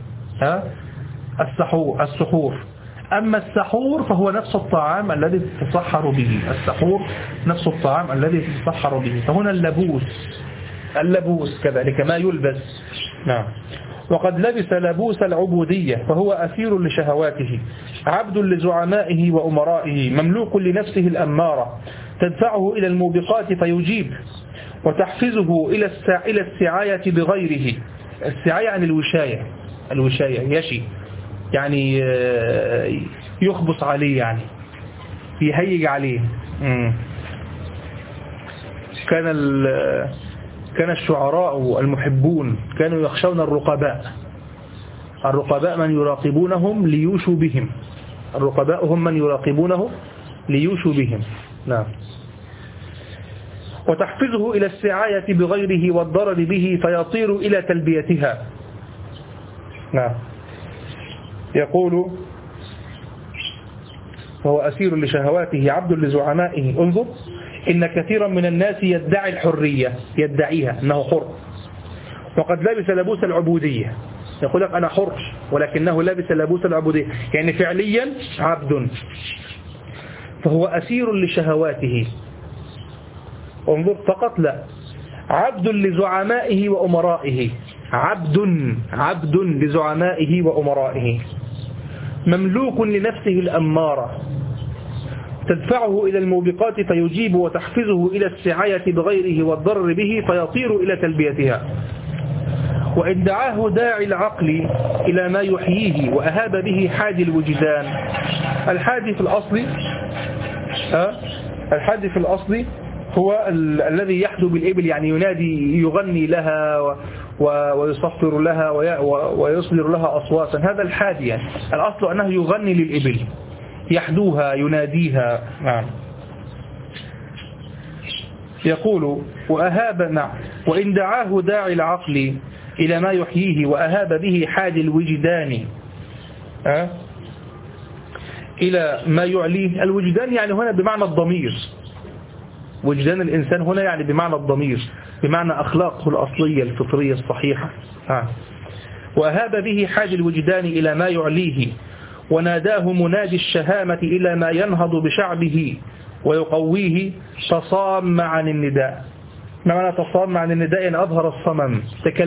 السحور. أما السحور فهو نفس الطعام الذي تتسحر به، السحور نفس الطعام الذي تتسحر به. فهنا اللبوس كذلك ما يلبس. نعم. وقد لبس لبوس العبودية، فهو أسير لشهواته، عبد لزعمائه وأمرائه، مملوك لنفسه الأمارة، تدفعه إلى الموبقات فيجيب، وتحفزه إلى السعاية بغيره. السعاية عن الوشاية يشي، يعني يخبص عليه، يعني يهيج عليه. كان الشعراء المحبون كانوا يخشون الرقباء، الرقباء من يراقبونهم ليوشوا بهم. الرقباء هم من يراقبونه ليوشوا بهم. نعم. وتحفزه إلى السعاية بغيره والضرر به فيطير إلى تلبيتها. نعم. يقول فهو أسير لشهواته عبد لزعمائه. انظر، إن كثيرا من الناس يدعي الحرية، يدعيها أنه حر، وقد لبس لبوس العبودية. يقول لك أنا حر ولكنه لبس لبوس العبودية، يعني فعليا عبد. فهو أسير لشهواته. انظر فقط، لا، عبد لزعمائه وأمرائه. عبد لزعمائه وأمرائه، مملوك لنفسه الأمارة، تدفعه إلى الموبقات فيجيب، وتحفزه إلى السعاية بغيره والضرر به فيطير إلى تلبيتها. وإن دعاه داعي العقل إلى ما يحييه وأهاب به حادي الوجدان. الحادي في الأصل هو الذي يحدو بالإبل، يعني ينادي، يغني لها ويصفر لها ويصدر لها أصواتا. هذا الحادي، يعني الأصل أنه يغني للإبل، يحدوها، يناديها. نعم. يقول وإن دعاه داعي العقل إلى ما يحييه وأهاب به حادي الوجدان، إلى ما يعليه. الوجدان يعني هنا بمعنى الضمير، وجدان الإنسان هنا يعني بمعنى الضمير، بمعنى أخلاقه الأصلية الفطرية الصحيحة. وأهاب به حادي الوجدان إلى ما يعليه، وناداه منادي الشهامة إلى ما ينهض بشعبه ويقويه، تصام عن النداء. ما معنى تصام عن النداء؟ يعني أظهر الصمم،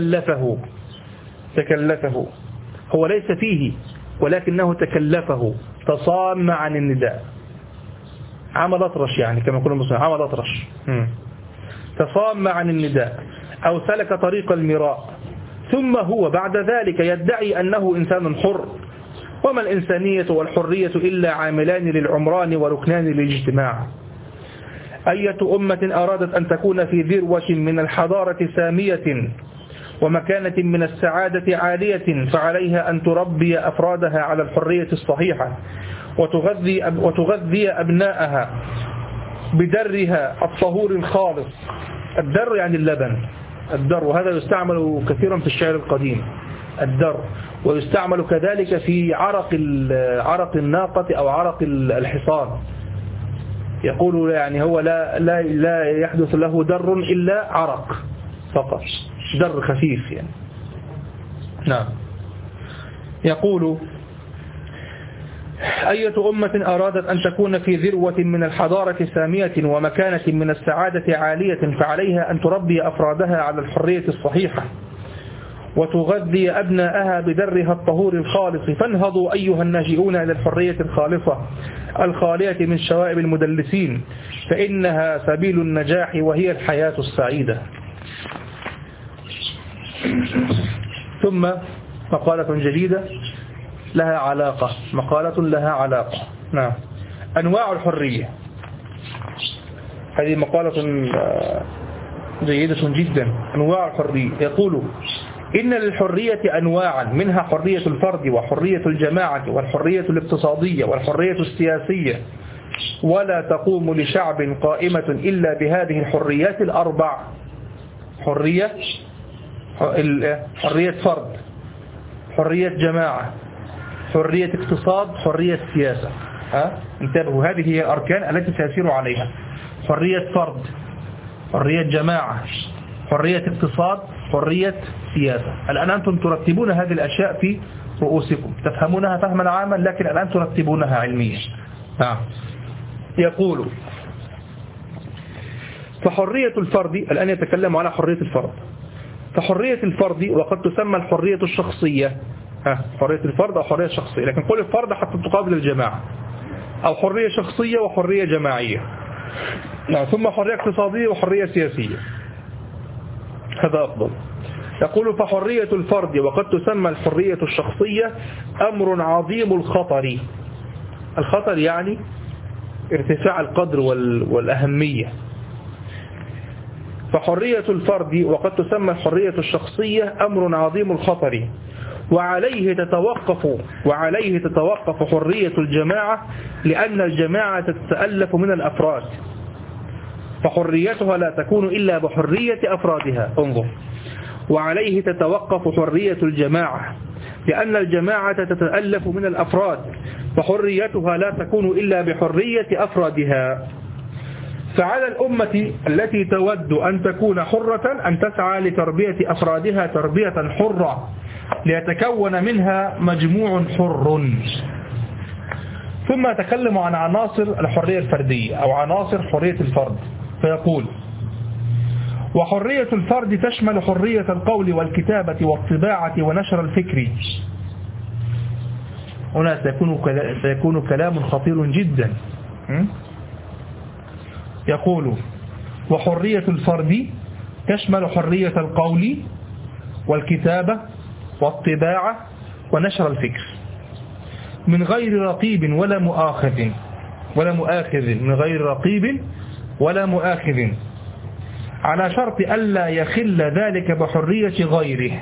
تكلفه، هو ليس فيه ولكنه تكلفه، تصام عن النداء، عمل أطرش، يعني كما يقول المسلمين عمل أطرش. تصام عن النداء أو سلك طريق المراء، ثم هو بعد ذلك يدعي أنه إنسان حر. وما الإنسانية والحرية إلا عاملان للعمران وركنان للاجتماع. أية أمة أرادت أن تكون في ذروة من الحضارة سامية ومكانة من السعادة عالية، فعليها أن تربي أفرادها على الحرية الصحيحة، وتغذي أبناءها بدرها الطهور الخالص. الدر يعني اللبن، الدر، وهذا يستعمل كثيرا في الشعر القديم، الدر، ويستعمل كذلك في عرق الناقة أو عرق الحصان. يقول يعني هو لا يحدث له در إلا عرق فقط، در خفيف يعني. نعم. يقول أية أمة أرادت أن تكون في ذروة من الحضارة سامية ومكانة من السعادة عالية، فعليها أن تربي أفرادها على الحرية الصحيحة، وتغذي أبناءها بدرها الطهور الخالص. فانهضوا أيها الناجئون إلى الحرية الخالصة الخالية من شوائب المدلسين، فإنها سبيل النجاح وهي الحياة السعيدة. ثم مقالة جديدة لها علاقة، مقالة لها علاقة. نعم. أنواع الحرية، هذه مقالة جيدة جدا. أنواع الحرية، يقول إن للحرية أنواعا، منها حرية الفرد وحرية الجماعة والحرية الاقتصادية والحرية السياسية، ولا تقوم لشعب قائمة إلا بهذه الحريات الأربع. حرية فرد، حرية جماعة، حرية اقتصاد، حرية سياسة. انتبهوا، هذه هي الأركان التي سيسير عليها: حرية فرد، حرية جماعة، حرية اقتصاد، حرية سياسة. الآن أنتم ترتبون هذه الأشياء في رؤوسكم، تفهمونها فهما عاما، لكن الآن ترتبونها علميا. يقول فحرية الفرد، الآن يتكلم على حرية الفرد. فحرية الفرد وقد تسمى الحرية الشخصية، حرية الفرد أو حرية شخصية، لكن قل الفرد حتى تقابل الجماعة، أو حرية شخصية وحرية جماعية. ثم حرية اقتصادية وحرية سياسية، هذا أفضل. يقول فحرية الفرد وقد تسمى الحرية الشخصية أمر عظيم الخطر. الخطر يعني ارتفاع القدر والأهمية. فحرية الفرد وقد تسمى الحرية الشخصية أمر عظيم الخطر، وعليه تتوقف حرية الجماعة، لأن الجماعة تتألف من الأفراد، فحريتها لا تكون إلا بحرية أفرادها. انظر، وعليه تتوقف حرية الجماعة، لأن الجماعة تتألف من الأفراد، فحريتها لا تكون إلا بحرية أفرادها. فعلى الأمة التي تود أن تكون حرة أن تسعى لتربية أفرادها تربية حرة، ليتكون منها مجموع حر. ثم تكلم عن عناصر الحرية الفردية أو عناصر حرية الفرد، فيقول: وحرية الفرد تشمل حرية القول والكتابة والطباعة ونشر الفكر. هنا سيكون كلام خطير جدا. يقول: وحرية الفرد تشمل حرية القول والكتابة والطباعة ونشر الفكر من غير رقيب ولا مؤاخذ، من غير رقيب ولا مؤاخذ، على شرط ألا يخل ذلك بحرية غيره.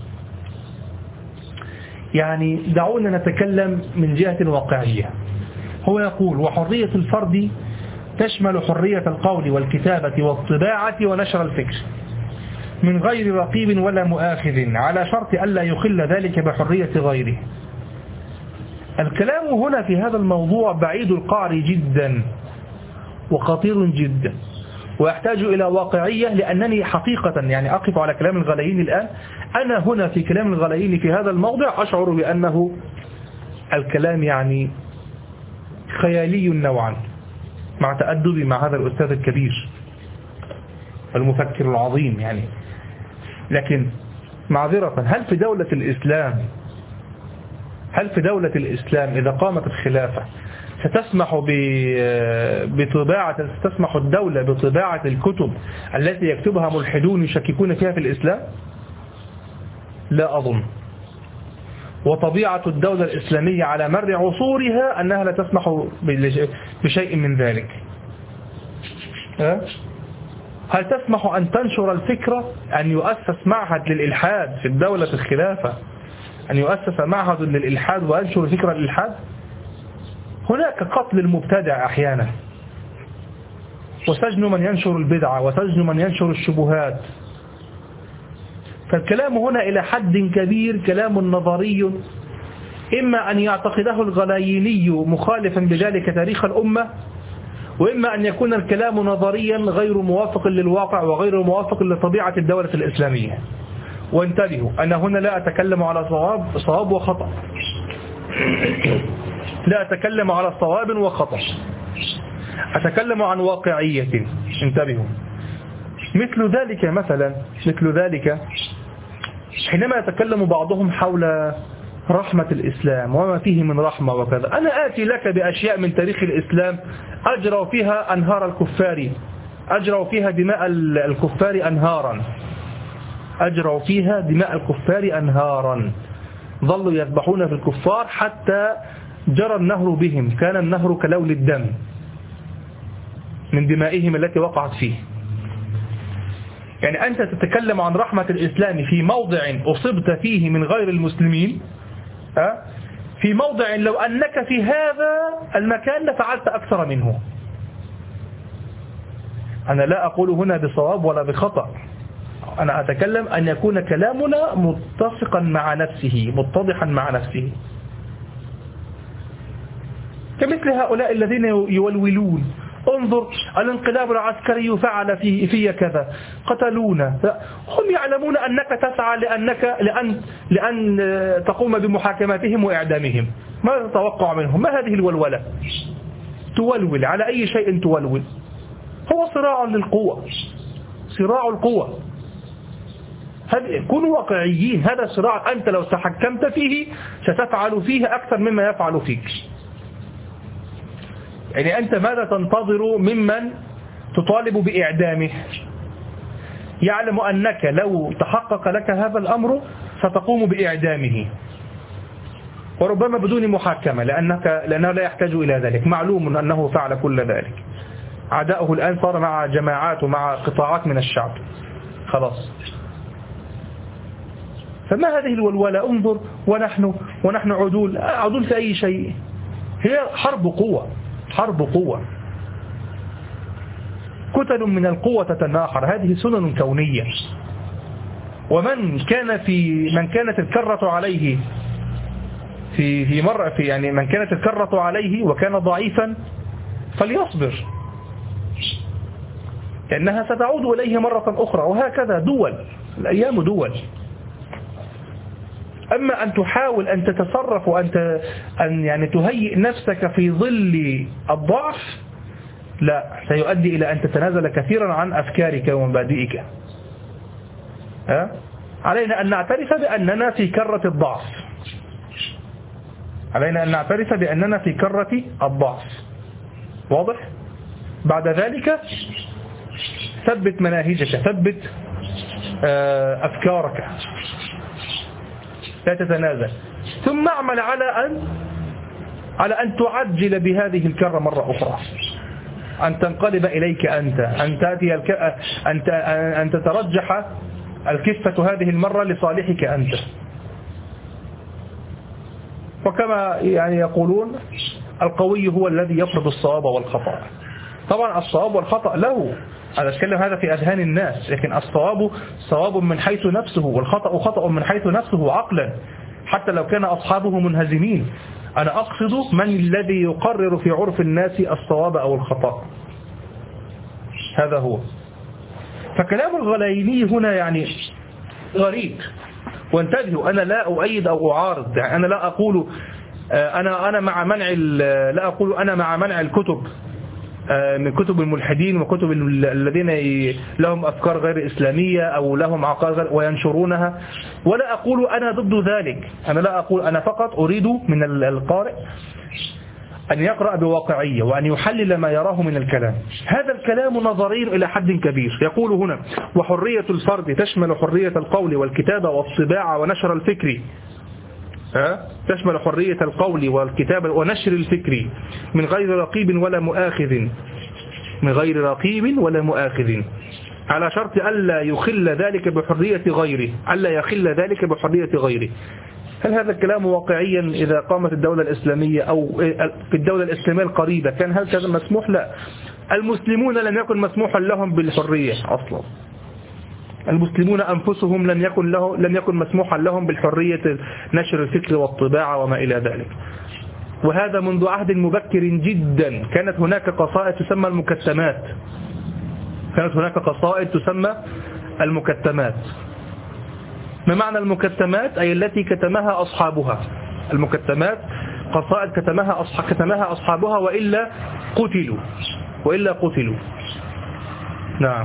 يعني دعونا نتكلم من جهة واقعية. هو يقول: وحرية الفرد تشمل حرية القول والكتابة والطباعة ونشر الفكر من غير رقيب ولا مؤاخذ، على شرط ألا يخل ذلك بحرية غيره. الكلام هنا في هذا الموضوع بعيد القعر جدا وخطير جدا، ويحتاج إلى واقعية، لأنني حقيقة يعني أقف على كلام الغليين الآن. أنا هنا في كلام الغليين في هذا الموضع أشعر بأنه الكلام يعني خيالي نوعا، مع تأدبي مع هذا الأستاذ الكبير المفكر العظيم يعني. لكن معذرة، هل في دولة الإسلام إذا قامت الخلافة ستسمح ستسمح الدولة بطباعة الكتب التي يكتبها ملحدون يشككون فيها في الإسلام؟ لا أظن. وطبيعة الدولة الإسلامية على مر عصورها أنها لا تسمح بشيء من ذلك. هل تسمح أن تنشر الفكرة، أن يؤسس معهد للإلحاد في الدولة الخلافة، أن يؤسس معهد للإلحاد وينشر فكرة الإلحاد؟ هناك قتل المبتدع أحيانا، وسجن من ينشر البدعة، وسجن من ينشر الشبهات. فالكلام هنا إلى حد كبير كلام نظري، إما أن يعتقده الغلاييني مخالفا بذلك تاريخ الأمة، وإما أن يكون الكلام نظريا غير موافق للواقع وغير موافق لطبيعة الدولة الإسلامية. وانتبهوا، أنا هنا لا أتكلم على صواب وخطأ، لا أتكلم على صواب وخطأ، أتكلم عن واقعية. انتبهوا. مثل ذلك حينما يتكلم بعضهم حول رحمة الإسلام وما فيه من رحمة وكذا، أنا آتي لك بأشياء من تاريخ الإسلام أجروا فيها أنهار الكفار، أجروا فيها دماء الكفار أنهارا، أجروا فيها دماء الكفار أنهارا، ظلوا يذبحون في الكفار حتى جرى النهر بهم، كان النهر كلول الدم من دمائهم التي وقعت فيه. يعني أنت تتكلم عن رحمة الإسلام في موضع أصبت فيه من غير المسلمين، في موضع لو أنك في هذا المكان لفعلت أكثر منه. أنا لا أقول هنا بصواب ولا بخطأ، أنا أتكلم أن يكون كلامنا متفقا مع نفسه، متضحا مع نفسه، كمثل هؤلاء الذين يولولون: انظر الانقلاب العسكري فعل في كذا، قتلونا. هم يعلمون أنك تسعى لأن تقوم بمحاكمتهم وإعدامهم. ماذا تتوقع منهم؟ ما هذه الولولة؟ تولول على أي شيء تولول؟ هو صراع للقوة، صراع القوة. كونوا واقعيين، هذا صراع أنت لو تحكمت فيه ستفعل فيه أكثر مما يفعل فيك. يعني أنت ماذا تنتظر ممن تطالب بإعدامه؟ يعلم أنك لو تحقق لك هذا الأمر ستقوم بإعدامه، وربما بدون محاكمة، لأنه لا يحتاج إلى ذلك، معلوم أنه فعل كل ذلك. عداؤه الآن صار مع جماعات ومع قطاعات من الشعب. خلاص. فما هذه الولولة؟ انظر، ونحن عدول في أي شيء. هي حرب قوة، حرب قوة، كتل من القوة تتناحر، هذه سنن كونية. ومن كانت الكرة عليه في مرة يعني من كانت الكرة عليه وكان ضعيفا فليصبر، لأنها ستعود إليه مرة أخرى. وهكذا دول، الأيام دول. أما أن تحاول أن تتصرف أن يعني تهيئ نفسك في ظل الضعف، لا، سيؤدي إلى أن تتنازل كثيرا عن أفكارك ومبادئك. علينا أن نعترف بأننا في كرة الضعف، علينا أن نعترف بأننا في كرة الضعف. واضح؟ بعد ذلك ثبت مناهجك، ثبت أفكارك، لا تتنازل. ثم اعمل على أن تعجل بهذه الكرة مرة أخرى، أن تنقلب إليك أنت، أن تترجح الكفة هذه المرة لصالحك أنت. وكما يعني يقولون القوي هو الذي يفرض الصواب والخطأ. طبعا الصواب والخطأ له، أنا أتكلم هذا في أذهان الناس، لكن الصواب صواب من حيث نفسه، والخطأ خطأ من حيث نفسه عقلا، حتى لو كان أصحابه منهزمين. أنا أقصد من الذي يقرر في عرف الناس الصواب أو الخطأ، هذا هو. فكلام الغليني هنا يعني غريب. وانتبهوا، أنا لا أؤيد أو أعارض، يعني أنا لا أقول أنا مع منع، لا أقول أنا مع منع الكتب من كتب الملحدين وكتب الذين لهم أفكار غير إسلامية أو لهم عقائد وينشرونها، ولا أقول أنا ضد ذلك. أنا لا أقول، أنا فقط أريد من القارئ أن يقرأ بواقعية وأن يحلل ما يراه من الكلام. هذا الكلام نظري إلى حد كبير. يقول هنا: وحرية الفرد تشمل حرية القول والكتابة والطباعة ونشر الفكر. تشمل حرية القول والكتابة ونشر الفكر من غير رقيب ولا مؤاخذ، من غير رقيب ولا مؤاخذ، على شرط ألا يخل ذلك بحرية غيره، ألا يخل ذلك بحرية غيره. هل هذا الكلام واقعيا إذا قامت الدولة الإسلامية أو في الدولة الإسلامية القريبة كان هذا مسموح؟ لا، المسلمون لم يكن مسموحا لهم بالحرية أصلا. المسلمون أنفسهم لم يكن مسموحا لهم بالحرية نشر الفكر والطباعة وما إلى ذلك. وهذا منذ عهد مبكر جدا. كانت هناك قصائد تسمى المكتمات، كانت هناك قصائد تسمى المكتمات. ما معنى المكتمات؟ أي التي كتمها أصحابها. المكتمات قصائد كتمها أصحابها وإلا قتلوا. نعم.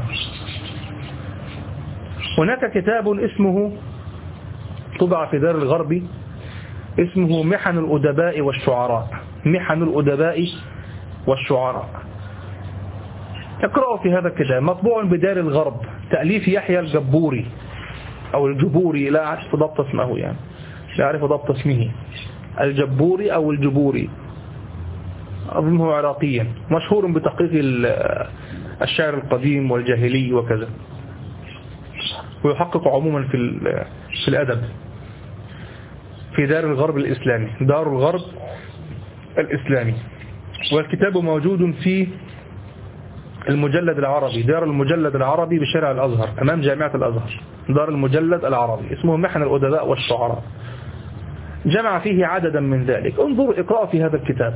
هناك كتاب اسمه طبع في دار الغرب، اسمه محن الأدباء والشعراء. محن الأدباء والشعراء. اقرأوا في هذا الكتاب، مطبوع بدار الغرب، تأليف يحيى الجبوري أو الجبوري، لا أعرف ضبط اسمه، يعني لا أعرف ضبط اسمه، الجبوري أو الجبوري، أظنه عراقيا، مشهور بتحقيق الشعر القديم والجاهلي وكذا، ويحقق عموما في الأدب في دار الغرب الإسلامي، دار الغرب الإسلامي. والكتاب موجود في المجلد العربي، دار المجلد العربي بشارع الأزهر أمام جامعة الأزهر، دار المجلد العربي، اسمه محن الأدباء والشعراء. جمع فيه عددا من ذلك. انظروا، اقرأوا في هذا الكتاب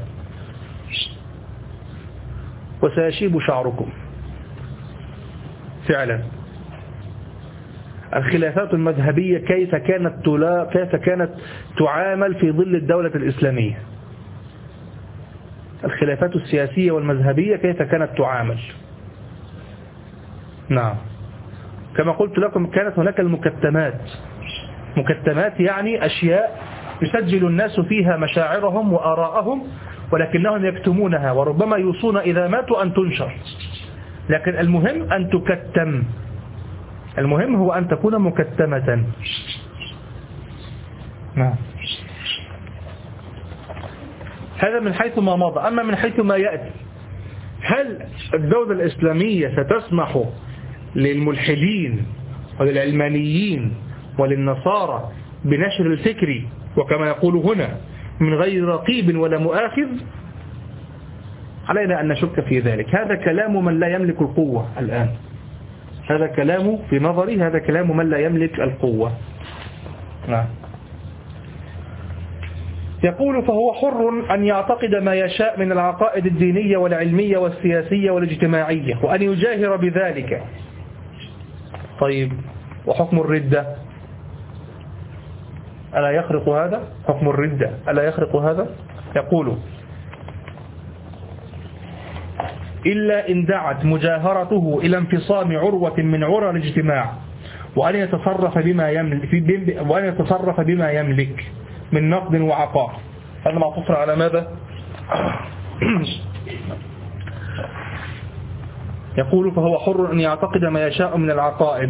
وسيشيب شعركم فعلا. الخلافات المذهبية كيف كانت تعامل في ظل الدولة الإسلامية. الخلافات السياسية والمذهبية كيف كانت تعامل. نعم. كما قلت لكم كانت هناك المكتمات. مكتمات يعني أشياء يسجل الناس فيها مشاعرهم وآراءهم، ولكنهم يكتمونها، وربما يوصون إذا ماتوا أن تنشر. لكن المهم أن تكتم، المهم هو أن تكون مكتمة. نعم. هذا من حيث ما مضى. أما من حيث ما يأتي، هل الدولة الإسلامية ستسمح للملحدين وللعلمانيين وللنصارى بنشر الفكر وكما يقول هنا من غير رقيب ولا مؤاخذ، علينا أن نشك في ذلك. هذا كلام من لا يملك القوة الآن، هذا كلام في نظري، هذا كلام من لا يملك القوة. نعم. يقول فهو حر أن يعتقد ما يشاء من العقائد الدينية والعلمية والسياسية والاجتماعية وأن يجاهر بذلك. طيب وحكم الردة ألا يخرق هذا؟ حكم الردة ألا يخرق هذا؟ يقول إلا إن دعت مجاهرته إلى انفصام عروة من عرى الاجتماع وأن يتصرف بما يملك من نقد وعقار. هذا معطوف على ماذا؟ يقول فهو حر أن يعتقد ما يشاء من العقائد.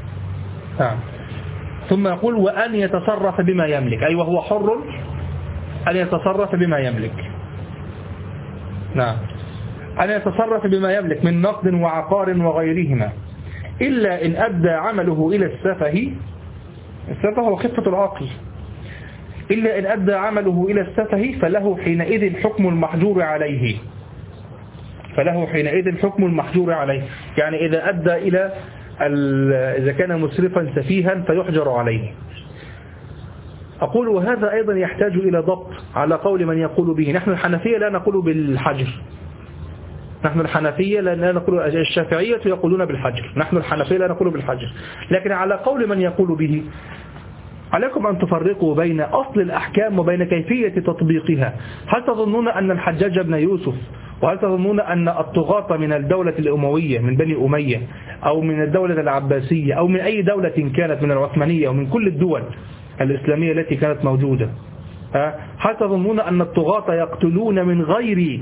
ثم يقول وأن يتصرف بما يملك، أي وهو حر أن يتصرف بما يملك. نعم، أن يتصرف بما يملك من نقد وعقار وغيرهما، إلا إن أدى عمله إلى السفه. السفه هو خفة العقل. إلا إن أدى عمله إلى السفه فله حينئذ حكم المحجور عليه. فله حينئذ حكم المحجور عليه، يعني إذا أدى إلى إذا كان مسرفا سفيها فيحجر عليه. أقول وهذا أيضا يحتاج إلى ضبط على قول من يقول به. نحن الحنفية لا نقول بالحجر، نحن الحنفية لا نقول، الشافعية يقولون بالحجر، نحن الحنفية لا نقول بالحجر. لكن على قول من يقول به عليكم أن تفرقوا بين أصل الأحكام وبين كيفية تطبيقها. هل تظنون أن الحجاج بن يوسف وهل تظنون أن الطغاة من الدولة الأموية من بني أمية أو من الدولة العباسية أو من أي دولة كانت من العثمانية أو من كل الدول الإسلامية التي كانت موجودة، هل تظنون أن الطغاة يقتلون من غير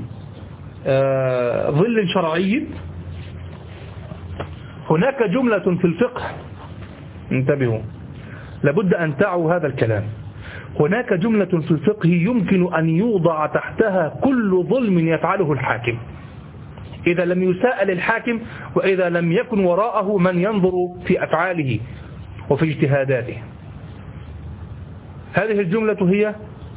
ظل شرعي؟ هناك جملة في الفقه، انتبهوا لابد أن تعوا هذا الكلام. هناك جملة في الفقه يمكن أن يوضع تحتها كل ظلم يفعله الحاكم إذا لم يساءل الحاكم وإذا لم يكن وراءه من ينظر في أفعاله وفي اجتهاداته. هذه الجملة هي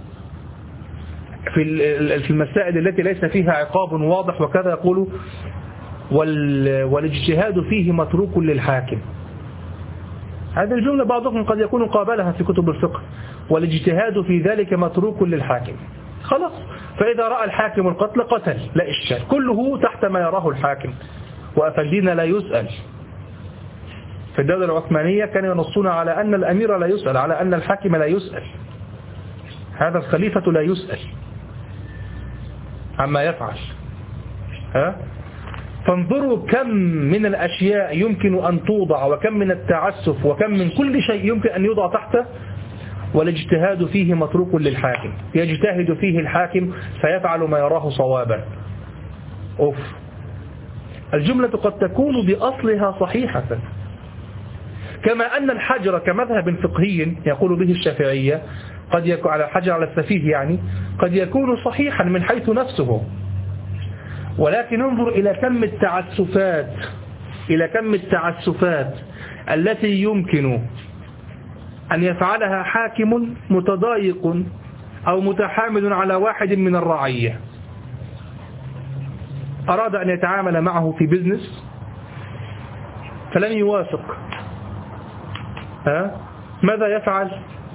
في المسائل التي ليس فيها عقاب واضح وكذا يقول والاجتهاد فيه متروك للحاكم. هذه الجملة بعضكم قد يكون قابلها في كتب الفقه، والاجتهاد في ذلك متروك للحاكم. خلاص، فإذا رأى الحاكم القتل قتل، لا إشكال، كله تحت ما يراه الحاكم، وأفندينا لا يسأل. في الدولة العثمانية كانوا ينصون على أن الأمير لا يسأل، على أن الحاكم لا يسأل، هذا الخليفة لا يسأل عما يفعل. فانظروا كم من الأشياء يمكن أن توضع وكم من التعسف وكم من كل شيء يمكن أن يوضع تحته، والاجتهاد فيه متروك للحاكم. يجتهد فيه الحاكم فيفعل ما يراه صوابا. الجملة قد تكون بأصلها صحيحة، كما أن الحجر كمذهب فقهي يقول به الشافعية قد يكون على الحجر على السفيه، يعني قد يكون صحيحا من حيث نفسه، ولكن انظر إلى كم التعسفات التي يمكن أن يفعلها حاكم متضايق أو متحامل على واحد من الرعية، أراد أن يتعامل معه في بيزنس فلم يوافق. ماذا يفعل؟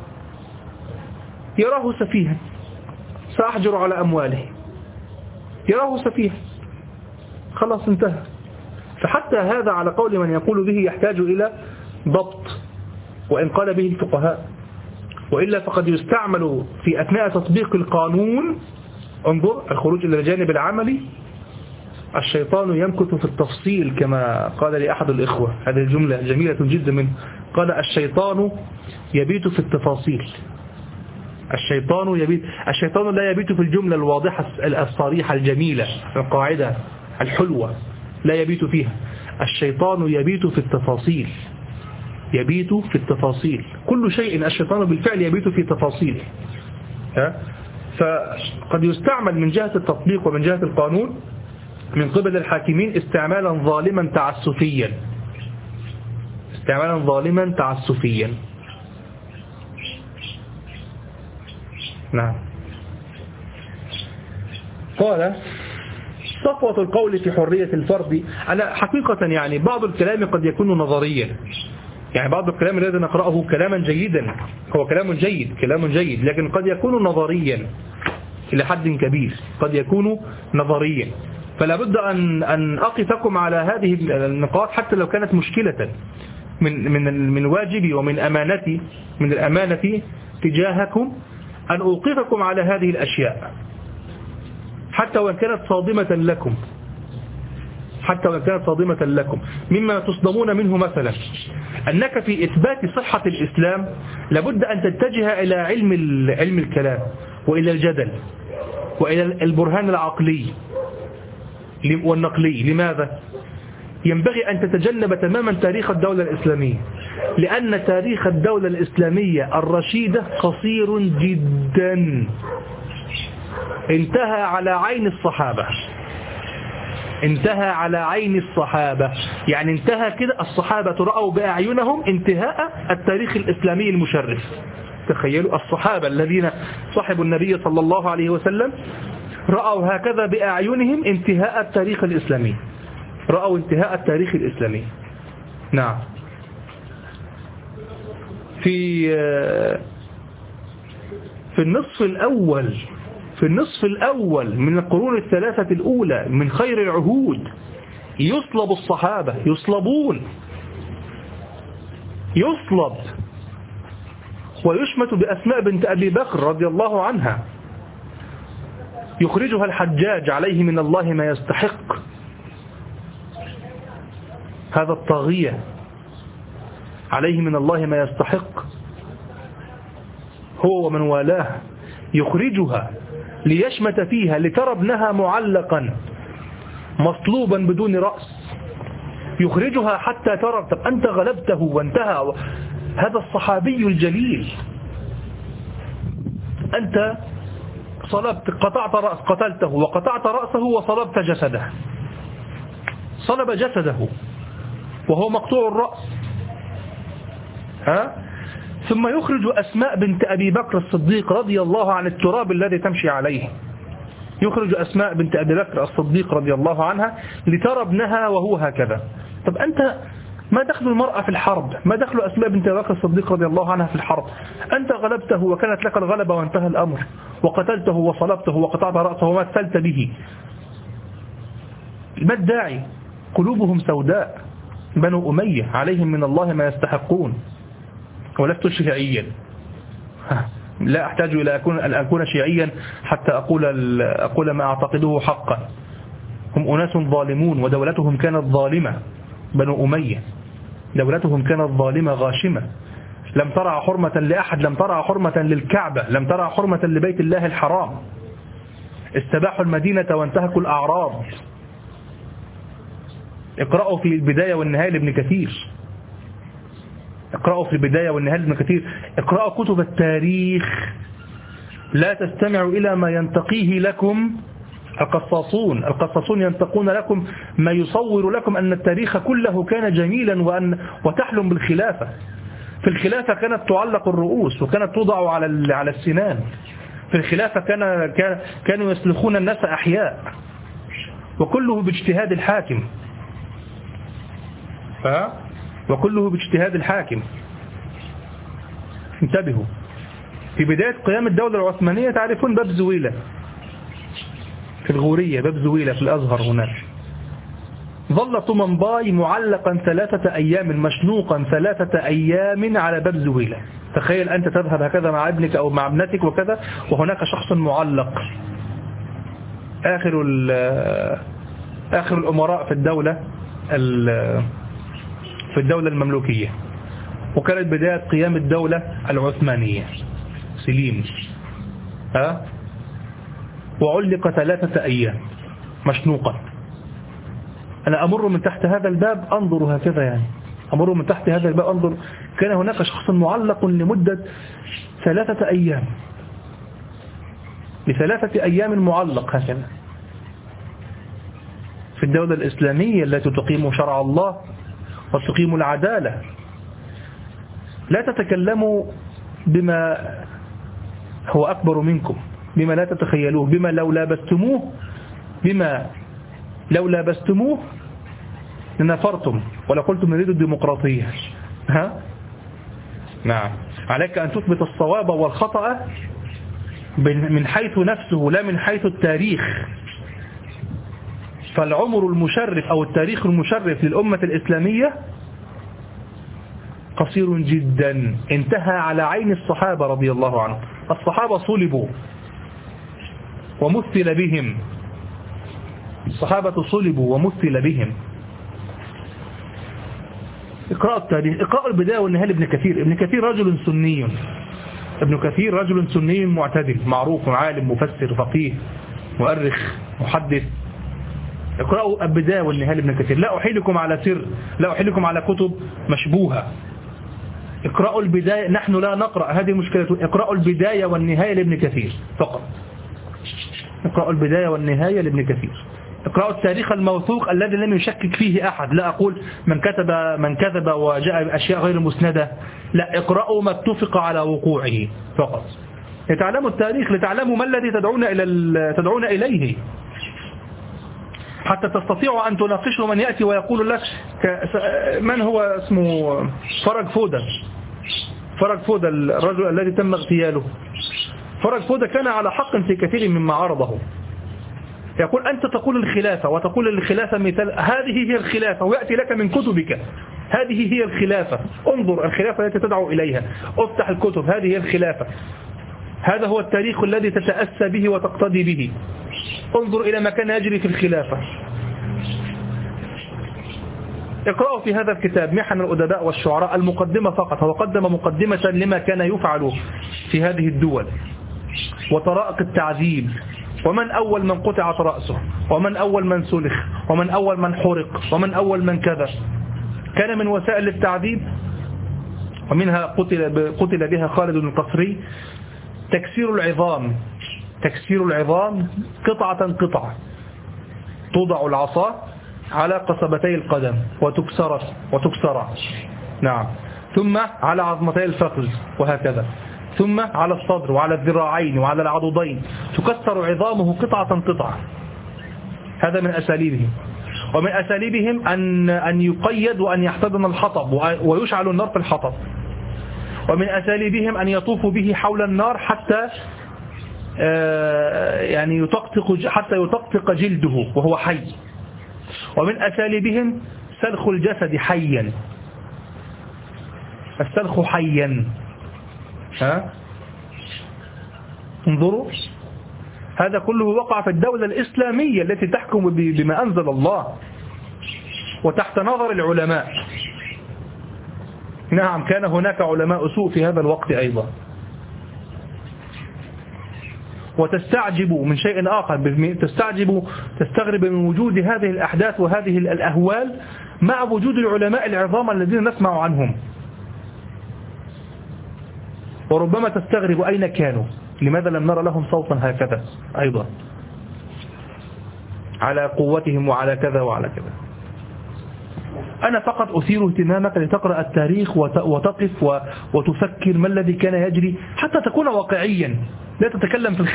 يراه سفيها، سأحجر على أمواله، يراه سفيها، خلاص انتهى. فحتى هذا على قول من يقول به يحتاج إلى ضبط، وإن قال به الفقهاء، وإلا فقد يستعمل في أثناء تطبيق القانون. انظر الخروج إلى الجانب العملي، الشيطان يمكث في التفصيل كما قال لي أحد الإخوة، هذه الجملة جميلة جدا منه، قال الشيطان يبيت في التفاصيل. الشيطان لا يبيت في الجملة الواضحة الصريحة الجميلة القاعدة الحلوة، لا يبيت فيها. الشيطان يبيت في التفاصيل، يبيت في التفاصيل، كل شيء الشيطان بالفعل يبيت في تفاصيله. فقد يستعمل من جهة التطبيق ومن جهة القانون من قبل الحاكمين استعمالا ظالما تعسفيا، نعم. قال صفوة القول في حرية الفرد. أنا حقيقة يعني بعض الكلام قد يكون نظريا، يعني بعض الكلام الذي نقرأه كلاما جيدا، هو كلام جيد، لكن قد يكون نظريا إلى حد كبير، قد يكون نظريا. فلا بد أن أقفكم على هذه النقاط حتى لو كانت مشكلة. من واجبي ومن أمانتي، من الأمانة تجاهكم أن أوقفكم على هذه الأشياء حتى وإن كانت صادمة لكم. مما تصدمون منه مثلا أنك في إثبات صحة الإسلام لابد أن تتجه إلى علم الكلام وإلى الجدل وإلى البرهان العقلي والنقلي. لماذا؟ ينبغي أن تتجنب تماما تاريخ الدولة الإسلامية، لأن تاريخ الدولة الإسلامية الرشيدة قصير جدا، انتهى على عين الصحابة، يعني انتهى كده، الصحابة رأوا بأعينهم انتهاء التاريخ الإسلامي المشرف. تخيلوا الصحابة الذين صحبوا النبي صلى الله عليه وسلم رأوا هكذا بأعينهم انتهاء التاريخ الإسلامي. نعم. في النصف الأول من القرون الثلاثة الأولى من خير العهود يصلب الصحابة، يصلب ويشمت بأسماء بنت أبي بكر رضي الله عنها، يخرجها الحجاج عليه من الله ما يستحق. هذا الطاغية عليه من الله ما يستحق، هو ومن والاه، يخرجها ليشمت فيها لترى ابنها معلقا مصلوبا بدون رأس، يخرجها حتى ترى. طب أنت غلبته وانتهى، هذا الصحابي الجليل، أنت صلبت، قتلته وقطعت رأسه وصلبت جسده، صلب جسده وهو مقطوع الرأس. ثم يخرج أسماء بنت أبي بكر الصديق رضي الله عن التراب الذي تمشي عليه، يخرج أسماء بنت أبي بكر الصديق رضي الله عنها لترى ابنها وهو هكذا. طب أنت ما دخل المرأة في الحرب؟ ما دخل أسماء بنت أبي بكر الصديق رضي الله عنها في الحرب؟ أنت غلبته وكانت لك الغلبة وانتهى الأمر، وقتلته وصلبته وقطعت رأسه ومثلت به. ما الداعي؟ قلوبهم سوداء، بنو أمية عليهم من الله ما يستحقون. ولست شيعيا، لا أحتاج إلى أن أكون شيعيا حتى أقول ما أعتقده حقا. هم أناس ظالمون ودولتهم كانت ظالمة، بنو أمية دولتهم كانت ظالمة غاشمة، لم ترى حرمة لأحد، لم ترى حرمة للكعبة، لم ترى حرمة لبيت الله الحرام، استباحوا المدينة وانتهكوا الأعراض. اقرأوا في البداية والنهاية لابن كثير، اقرأوا في البداية والنهاية لابن كثير، اقرأوا كتب التاريخ، لا تستمعوا إلى ما ينتقيه لكم القصاصون ينتقون لكم ما يصور لكم أن التاريخ كله كان جميلا وتحلم بالخلافة. في الخلافة كانت تعلق الرؤوس وكانت توضع على السنان، في الخلافة كانوا يسلخون الناس أحياء، وكله باجتهاد الحاكم، وكله باجتهاد الحاكم. انتبهوا، في بداية قيام الدولة العثمانية تعرفون باب زويلة في الغورية، باب زويلة في الأزهر هناك، ظل طمنباي معلقا 3 أيام، مشنوقا 3 أيام على باب زويلة. تخيل أنت تذهب هكذا مع ابنك أو مع ابنتك وكذا، وهناك شخص معلق، آخر الأمراء في الدولة المملوكية، وكانت بداية قيام الدولة العثمانية سليم، وعلق 3 أيام مشنوقا. أنا أمر من تحت هذا الباب أنظر هكذا، يعني أمر من تحت هذا الباب أنظر، كان هناك شخص معلق لمدة 3 أيام، ل3 أيام معلق هكذا في الدولة الإسلامية التي تقيم شرع الله وتقيم العدالة. لا تتكلموا بما هو أكبر منكم بما لا تتخيلوه، بما لو لابستموه لنفرتم ولقلتم نريد الديمقراطية. نعم، عليك أن تثبت الصواب والخطأ من حيث نفسه لا من حيث التاريخ. فالعمر المشرف أو التاريخ المشرف للأمة الإسلامية قصير جدا، انتهى على عين الصحابة رضي الله عنهم. الصحابة صلبوا ومثل بهم، الصحابة صلبوا ومثل بهم. اقرأ التاريخ، اقرأ البداية والنهاية لابن كثير. ابن كثير رجل سني، ابن كثير رجل سني معتدل معروف، عالم مفسر فقيه مؤرخ محدث. اقرأوا البداية والنهاية لابن كثير. لا أحيلكم على سر، لا أحيلكم على كتب مشبوهة. اقرأوا البداية، نحن لا نقرأ، هذه مشكلة. اقرأوا البداية والنهاية لابن كثير فقط. اقرأوا البداية والنهاية لابن كثير. اقرأوا التاريخ الموثوق الذي لم يشكك فيه أحد. لا أقول من كذب وجاء بأشياء غير مسندة، لا، اقرأوا ما اتفق على وقوعه فقط لتعلموا التاريخ، لتعلموا ما الذي تدعون إليه، حتى تستطيعوا أن تناقشوا من يأتي ويقول لك من هو اسمه فرج فودة الرجل الذي تم اغتياله. فرج فودة كان على حق في كثير مما عرضه. يقول أنت تقول الخلافة وتقول الخلافة مثال، هذه هي الخلافة، ويأتي لك من كتبك هذه هي الخلافة، انظر الخلافة التي تدعو إليها، افتح الكتب، هذه هي الخلافة، هذا هو التاريخ الذي تتأسى به وتقتدي به، انظر إلى ما كان يجري في الخلافة. اقرأوا في هذا الكتاب محن الأدباء والشعراء المقدمة فقط. هو قدم مقدمة لما كان يفعل في هذه الدول وطرائق التعذيب، ومن أول من قطعت رأسه، ومن أول من سلخ، ومن أول من حرق، ومن أول من كذا. كان من وسائل التعذيب ومنها قتل بها خالد القصري تكسير العظام قطعة قطعة. توضع العصا على قصبتي القدم وتكسر نعم، ثم على عظمتي الفخذ وهكذا، ثم على الصدر وعلى الذراعين وعلى العضدين، تكسر عظامه قطعة قطعة. هذا من أساليبهم. ومن أساليبهم أن يقيد وأن يحتضن الحطب ويشعل النار في الحطب. ومن أساليبهم أن يطوفوا به حول النار حتى يعني يطقطق جلده وهو حي. ومن أساليبهم سلخ الجسد حيا، السلخ حيا. انظروا، هذا كله وقع في الدولة الإسلامية التي تحكم بما أنزل الله وتحت نظر العلماء. نعم، كان هناك علماء سوء في هذا الوقت أيضا. وتستعجب من شيء آخر، تستغرب من وجود هذه الأحداث وهذه الأهوال مع وجود العلماء العظام الذين نسمع عنهم. وربما تستغرب أين كانوا، لماذا لم نرى لهم صوتا هكذا أيضا على قوتهم وعلى كذا وعلى كذا. أنا فقط أثير اهتمامك لتقرأ التاريخ وتقف وتفكر ما الذي كان يجري حتى تكون واقعيا، لا تتكلم في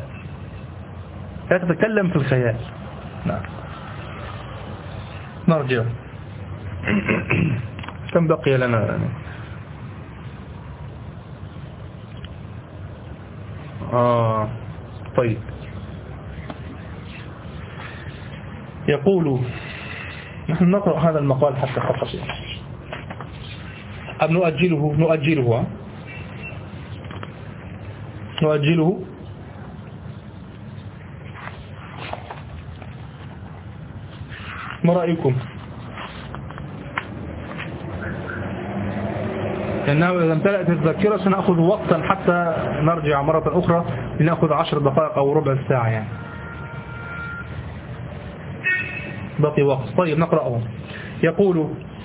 الخيال. نعم. نرجع. كم بقي لنا؟ طيب، يقول نحن نقرأ هذا المقال حتى خطأ أم نؤجله ما رأيكم؟ لأنه إذا امتلأت الذاكرة سنأخذ وقتا حتى نرجع مرة أخرى لنأخذ 10 دقائق أو ربع ساعة يعني. بقي وقت. طيب نقرأه. يقول: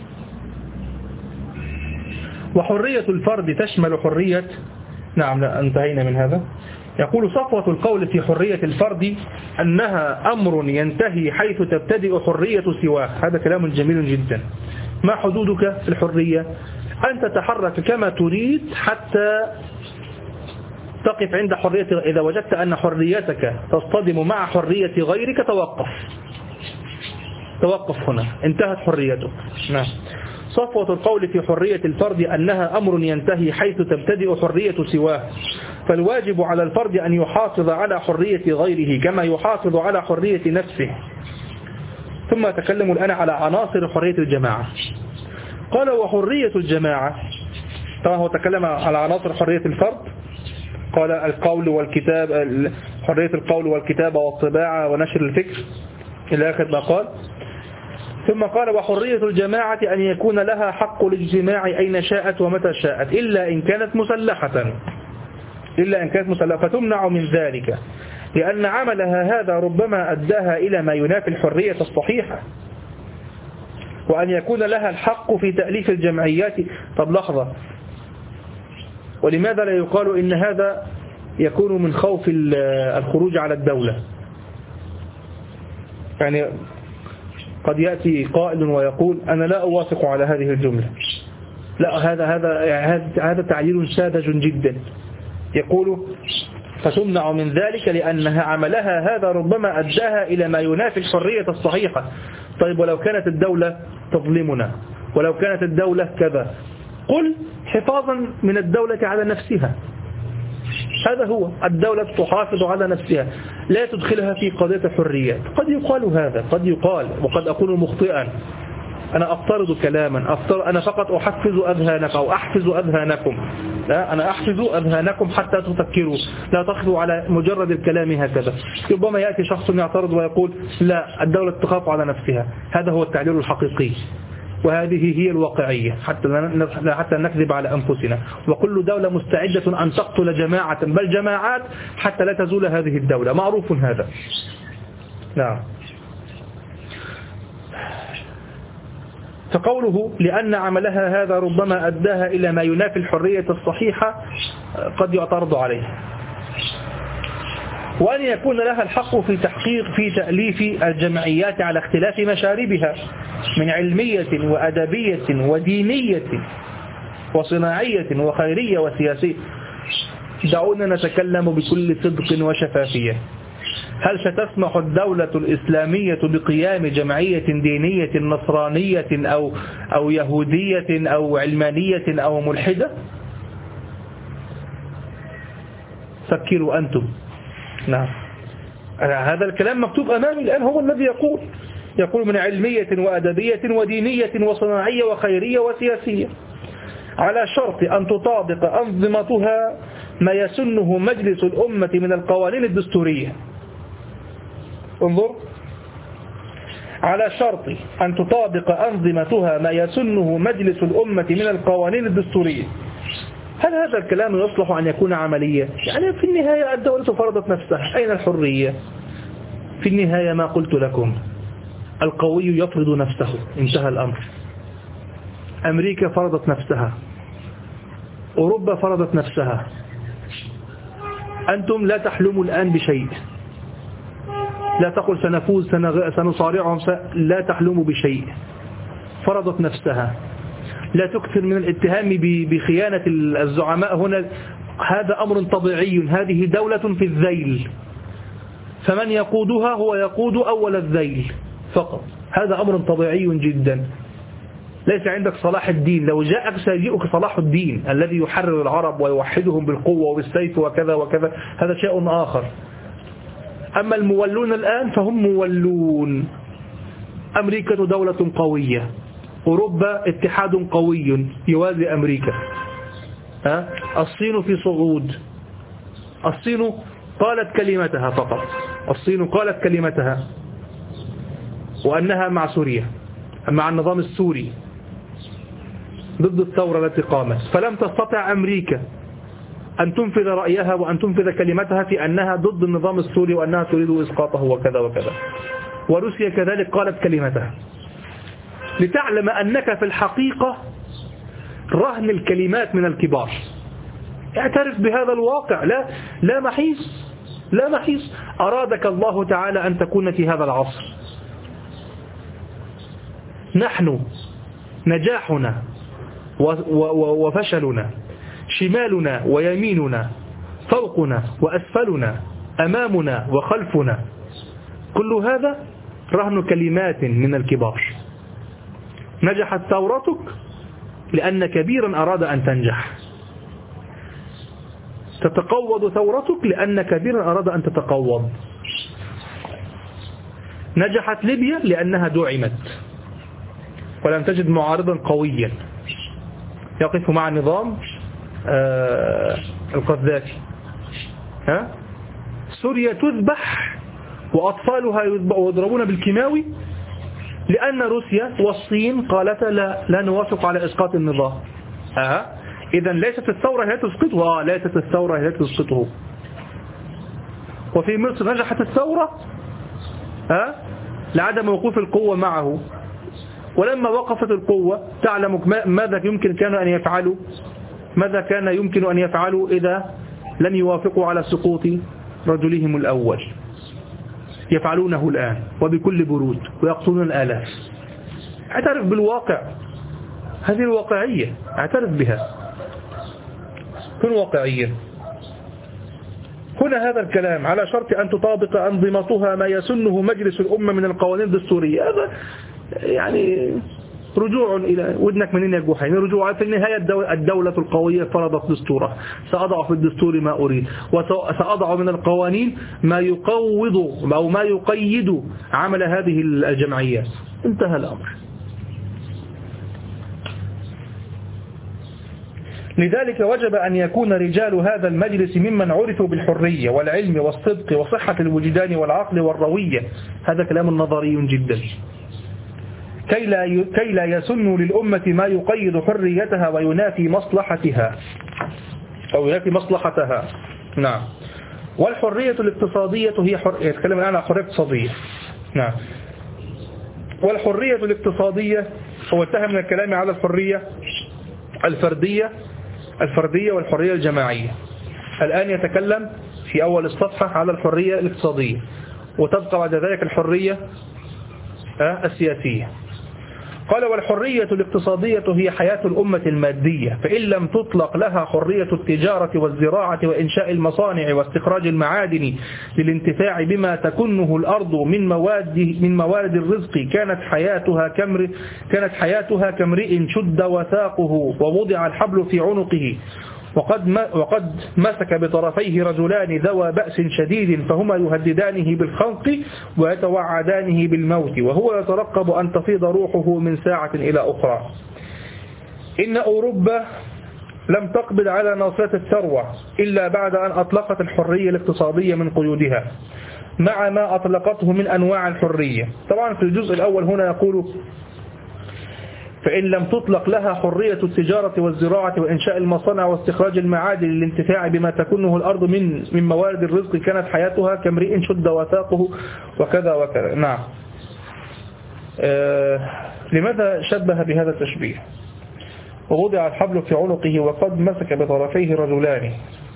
وحرية الفرد تشمل حرية. نعم، لا انتهينا من هذا. يقول: صفوة القول في حرية الفرد أنها أمر ينتهي حيث تبتدئ حرية سواه. هذا كلام جميل جدا. ما حدودك في الحرية؟ أن تتحرك كما تريد تقف عند حرية. إذا وجدت أن حريتك تصطدم مع حرية غيرك توقف هنا، انتهت حريتك. نعم. صفوة القول في حرية الفرد أنها أمر ينتهي حيث تبتدئ حرية سواه، فالواجب على الفرد أن يحافظ على حرية غيره كما يحافظ على حرية نفسه. ثم تكلم الآن على عناصر حرية الجماعة. قال وحرية الجماعة، طبعا هو تكلم على عناصر حرية الفرد، قال القول والكتاب، حرية القول والكتابة والطباعة ونشر الفكر إلى آخر ما قال. ثم قال وحرية الجماعة أن يكون لها حق الاجتماع أين شاءت ومتى شاءت إلا إن كانت مسلحة فتمنع من ذلك لأن عملها هذا ربما أداها إلى ما ينافي الحرية الصحيحة. وأن يكون لها الحق في تأليف الجمعيات. طب لحظة، ولماذا لا يقال إن هذا يكون من خوف الخروج على الدولة؟ يعني قد يأتي قائل ويقول أنا لا أوافق على هذه الجملة، لا هذا تعليل ساذج جدا. يقول فتمنع من ذلك لأنها عملها هذا ربما أداها إلى ما ينافي الحرية الصحيحة. طيب ولو كانت الدولة تظلمنا، ولو كانت الدولة كذا، قل حفاظا من الدولة على نفسها. هذا هو، الدولة تحافظ على نفسها، لا تدخلها في قضية الحريات. قد يقال هذا، قد يقال، وقد أكون مخطئا. أنا أفترض كلاما، أنا فقط أحفز أذهانك أو أحفز أذهانكم. لا، أنا أحفز أذهانكم حتى تفكروا، لا تأخذوا على مجرد الكلام هكذا. ربما يأتي شخص يعترض ويقول لا، الدولة تخاف على نفسها. هذا هو التعليل الحقيقي، وهذه هي الواقعية، حتى نكذب على أنفسنا. وكل دولة مستعدة أن تقتل جماعة بل جماعات حتى لا تزول هذه الدولة، معروف هذا. نعم. فقوله لأن عملها هذا ربما أداها إلى ما ينافي الحرية الصحيحة قد يعترض عليه. وأن يكون لها الحق في تأليف الجمعيات على اختلاف مشاربها من علمية وأدبية ودينية وصناعية وخيرية وسياسية. دعونا نتكلم بكل صدق وشفافية. هل ستسمح الدولة الإسلامية بقيام جمعية دينية نصرانية أو يهودية أو علمانية أو ملحدة؟ فكروا أنتم. نعم، هذا الكلام مكتوب أمامي الآن، هو الذي يقول من علمية وأدبية ودينية وصناعية وخيرية وسياسية، على شرط أن تطابق أنظمتها ما يسنه مجلس الأمة من القوانين الدستورية. انظر، على شرط أن تطابق أنظمتها ما يسنه مجلس الأمة من القوانين الدستورية. هل هذا الكلام يصلح أن يكون عمليا؟ يعني في النهاية الدولة فرضت نفسها، أين الحرية؟ في النهاية ما قلت لكم، القوي يفرض نفسه، انتهى الأمر. أمريكا فرضت نفسها، أوروبا فرضت نفسها. أنتم لا تحلموا الآن بشيء، لا تقل سنفوز سنصارعهم، لا تحلموا بشيء. فرضت نفسها. لا تكثر من الاتهام بخيانة الزعماء هنا، هذا أمر طبيعي. هذه دولة في الذيل، فمن يقودها هو يقود أول الذيل فقط. هذا أمر طبيعي جدا. ليس عندك صلاح الدين، لو جاءك سيجيئك صلاح الدين الذي يحرر العرب ويوحدهم بالقوة وبالسيف وكذا وكذا، هذا شيء آخر. أما المولون الآن فهم مولون. أمريكا دولة قوية، أوروبا اتحاد قوي يوازي أمريكا. الصين في صعود. الصين قالت كلمتها فقط، الصين قالت كلمتها وأنها مع سوريا، مع النظام السوري ضد الثورة التي قامت. فلم تستطع أمريكا أن تنفذ رأيها وأن تنفذ كلمتها في أنها ضد النظام السوري وأنها تريد إسقاطه وكذا وكذا. وروسيا كذلك قالت كلمتها. لتعلم أنك في الحقيقة رهن الكلمات من الكبار. اعترف بهذا الواقع، لا محيص، لا محيص. أرادك الله تعالى أن تكون في هذا العصر. نحن نجاحنا وفشلنا، شمالنا ويميننا، فوقنا وأسفلنا، أمامنا وخلفنا، كل هذا رهن كلمات من الكبار. نجحت ثورتك لأن كبيرا أراد أن تنجح، تتقوض ثورتك لأن كبيرا أراد أن تتقوض. نجحت ليبيا لأنها دعمت ولم تجد معارضا قويا يقف مع نظام القذافي. سوريا تذبح وأطفالها يضربون بالكيماوي لأن روسيا والصين قالتا لا نوافق على إسقاط النظام. إذا ليست الثورة هي تسقطه، ليست الثورة هي تسقطه. وفي مصر نجحت الثورة لعدم وقوف القوة معه، ولما وقفت القوة تعلم ماذا كان يمكن أن يفعلوا إذا لم يوافقوا على سقوط رجلهم الأول. يفعلونه الآن وبكل برود ويقتلون الآلاف. اعترف بالواقع، هذه الواقعية، اعترف بها، كن واقعيا. هنا هذا الكلام على شرط أن تطابق أنظمتها ما يسنه مجلس الأمة من القوانين الدستورية. هذا يعني رجوع إلى ودنك منين يا جوحين، رجوع في النهاية. الدولة القوية فرضت دستورها، سأضع في الدستور ما أريد، وسأضع من القوانين ما يقوض أو ما يقيد عمل هذه الجمعيات. انتهى الأمر. لذلك وجب أن يكون رجال هذا المجلس ممن عرفوا بالحرية والعلم والصدق وصحة الوجدان والعقل والروية. هذا كلام نظري جدا. كي لا يسن للأمة ما يقيد حريتها وينافي مصلحتها أو ينافي مصلحتها. نعم. والحرية الاقتصادية هي يتكلم الآن عن حرية اقتصادية. نعم. والحرية الاقتصادية هو انتهى من الكلام على الحرية الفردية والحرية الجماعية. الآن يتكلم في أول الصفحة على الحرية الاقتصادية، وتبقى بعد ذلك الحرية السياسية. قال: والحرية الاقتصادية هي حياة الأمة المادية، فإن لم تطلق لها حرية التجارة والزراعة وإنشاء المصانع واستخراج المعادن للانتفاع بما تكنه الأرض من موارد الرزق، كانت حياتها كامرئ شد وثاقه ووضع الحبل في عنقه وقد مسك بطرفيه رجلان ذوى بأس شديد، فهما يهددانه بالخنق ويتوعدانه بالموت، وهو يترقب أن تفيض روحه من ساعة إلى أخرى. إن أوروبا لم تقبض على ناصية الثروة إلا بعد أن أطلقت الحرية الاقتصادية من قيودها مع ما أطلقته من أنواع الحرية. طبعا في الجزء الأول هنا يقول: فإن لم تطلق لها حرية التجارة والزراعة وإنشاء المصانع واستخراج المعادن للانتفاع بما تكنه الأرض من موارد الرزق، كانت حياتها كامرئ شد وثاقه وكذا وكذا. نعم. لماذا شبه بهذا التشبيه؟ ووضع الحبل في عنقه وقد مسك بطرفيه رجلان.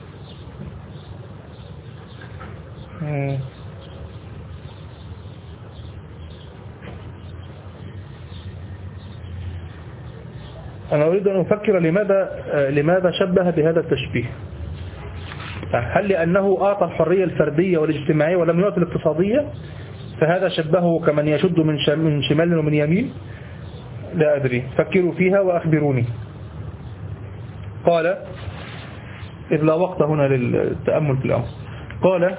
أنا أريد أن أفكر لماذا شبه بهذا التشبيه. هل لأنه أعطى الحرية الفردية والاجتماعية ولم يعطي الاقتصادية، فهذا شبهه كمن يشد من شمال ومن يمين؟ لا أدري، فكروا فيها وأخبروني. قال: إذ لا وقت هنا للتأمل في الأمر. قال: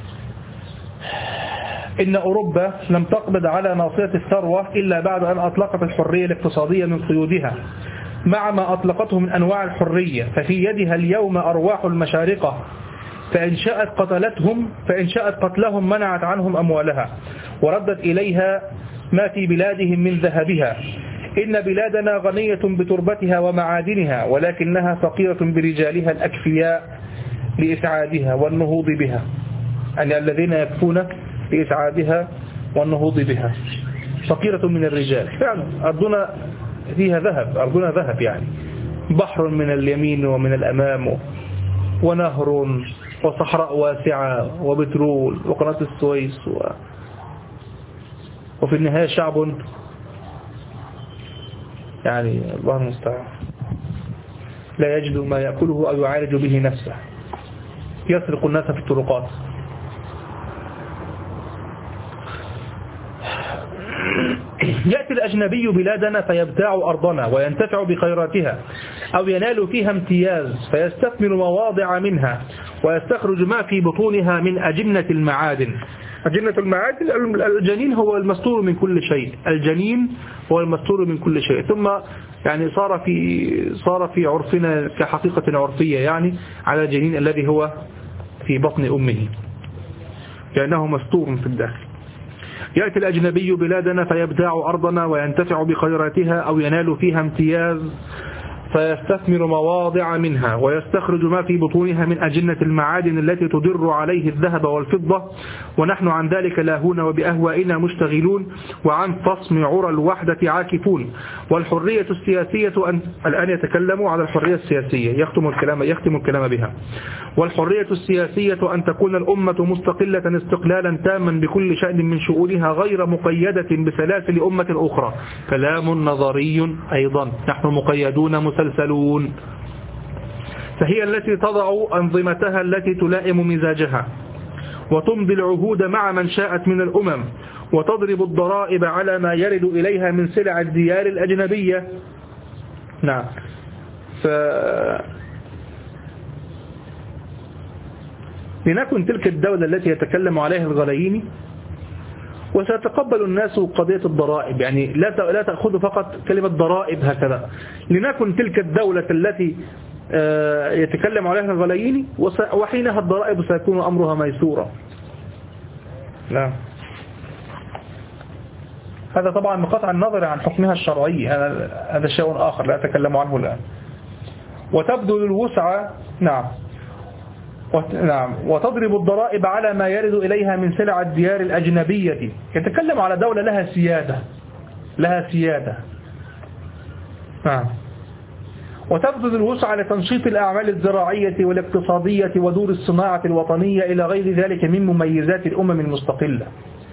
إن أوروبا لم تقبض على ناصية الثروة إلا بعد أن أطلقت الحرية الاقتصادية من قيودها مع ما أطلقته من أنواع الحرية، ففي يدها اليوم أرواح المشارقة، فإن شاءت قتلهم منعت عنهم أموالها وردت إليها ما في بلادهم من ذهبها. إن بلادنا غنية بتربتها ومعادنها، ولكنها فقيرة برجالها الأكفياء لإسعادها والنهوض بها، يعني الذين يكفون لإسعادها والنهوض بها. فقيرة من الرجال فعلا. أرضنا فيها ذهب، أرضنا ذهب، يعني بحر من اليمين ومن الأمام ونهر وصحراء واسعة وبترول وقناة السويس وفي النهاية شعب يعني الله المستعان لا يجد ما يأكله أو يعالج به نفسه. يسرق الناس في الطرقات. يأتي الأجنبي بلادنا فيبتاع أرضنا وينتفع بخيراتها أو ينال فيها امتياز فيستثمر مواضع منها ويستخرج ما في بطونها من أجنة المعادن. أجنة المعادن الجنين هو المستور من كل شيء، الجنين هو المستور من كل شيء. ثم يعني صار في عرفنا كحقيقة عرفية يعني على الجنين الذي هو في بطن أمه لأنه مستور في الداخل. يأتي الأجنبي بلادنا فيبتاع أرضنا وينتفع بخيراتها أو ينال فيها امتياز فيستثمر مواضع منها ويستخرج ما في بطونها من أجنة المعادن التي تضر عليه الذهب والفضة، ونحن عن ذلك لاهون وبأهوائنا مشتغلون وعن فصم عرى الوحدة عاكفون. والحرية السياسية الآن يتكلم على الحرية السياسية، يختم الكلام بها. والحرية السياسية أن تكون الأمة مستقلة استقلالا تاما بكل شأن من شؤونها غير مقيدة بسلاسل أمة أخرى. كلام نظري أيضا، نحن مقيدون مسلسلون. فهي التي تضع أنظمتها التي تلائم مزاجها وتمضي العهود مع من شاءت من الأمم وتضرب الضرائب على ما يرد إليها من سلع الديار الأجنبية. نعم. لنكن تلك الدولة التي يتكلم عليها الغلاييني، وسيتقبل الناس قضية الضرائب، يعني لا تأخذ فقط كلمة ضرائب هكذا. لنكن تلك الدولة التي يتكلم عليها الغلاييني، وحينها الضرائب سيكون أمرها ميسورا. لا، هذا طبعا بقطع النظر عن حكمها الشرعي، هذا شيء آخر لا أتكلم عنه الآن. وتبذل الوسع. نعم. وتضرب الضرائب على ما يرد إليها من سلع الديار الأجنبية. يتكلم على دولة لها سيادة. نعم. وتبذل الوسع لتنشيط الأعمال الزراعية والاقتصادية ودور الصناعة الوطنية إلى غير ذلك من مميزات الأمم المستقلة.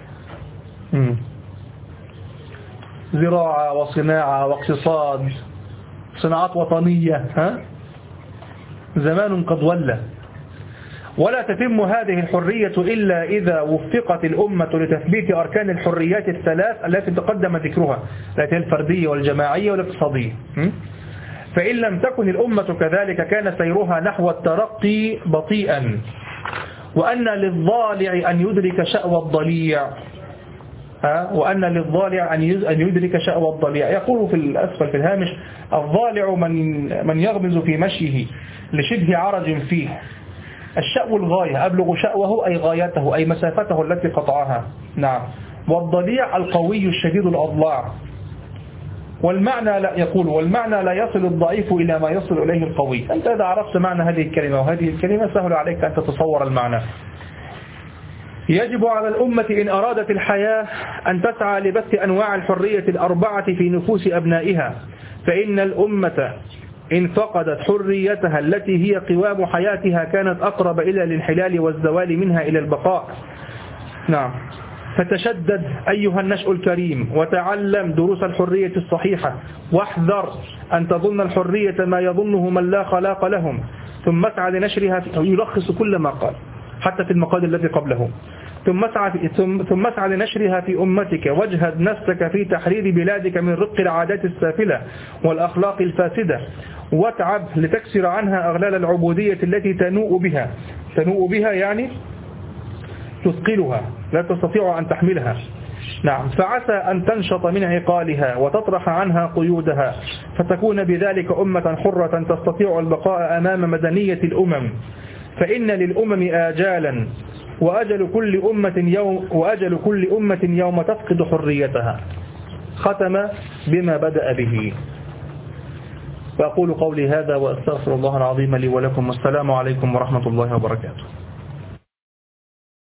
زراعة وصناعة واقتصاد، صناعات وطنية. زمان قد ولى. ولا تتم هذه الحرية إلا إذا وفقت الأمة لتثبيت أركان الحريات الثلاث التي تقدم ذكرها، التي هي الفردية والجماعية والاقتصادية. فإن لم تكن الأمة كذلك كان سيرها نحو الترقي بطيئا. وأن للضالع أن يدرك شأوى الضليع. أن يدرك شأوى الضليع. يقول في الأسفل في الهامش: الضالع من يغمز في مشيه لشبه عرج فيه. الشأو الغاية، أبلغ شأوه أي غايته أي مسافته التي قطعها. نعم. والضليع القوي الشديد الأضلاع. والمعنى لا يصل الضعيف إلى ما يصل إليه القوي. أنت إذا عرفت معنى هذه الكلمة وهذه الكلمة سهل عليك أن تتصور المعنى. يجب على الأمة إن أرادت الحياة أن تسعى لبث أنواع الحرية الأربعة في نفوس أبنائها، فإن الأمة إن فقدت حريتها التي هي قوام حياتها كانت أقرب إلى الانحلال والزوال منها إلى البقاء. نعم. فتشدد أيها النشء الكريم وتعلم دروس الحرية الصحيحة، واحذر أن تظن الحرية ما يظنه من لا خلاق لهم، ثم اسعى لنشرها. يلخص كل ما قال حتى في المقال الذي قبله. ثم اسعى لنشرها في أمتك، واجهد نفسك في تحرير بلادك من رق العادات السافلة والأخلاق الفاسدة، واتعب لتكسر عنها أغلال العبودية التي تنوء بها يعني تثقلها، لا تستطيع أن تحملها. نعم. فعسى أن تنشط من عقالها وتطرح عنها قيودها، فتكون بذلك أمة حرة تستطيع البقاء أمام مدنية الأمم. فإن للأمم آجالا، وأجل كل أمة يوم تفقد حريتها. ختم بما بدأ به. فأقول قولي هذا وأستغفر الله العظيم لي ولكم، والسلام عليكم ورحمة الله وبركاته.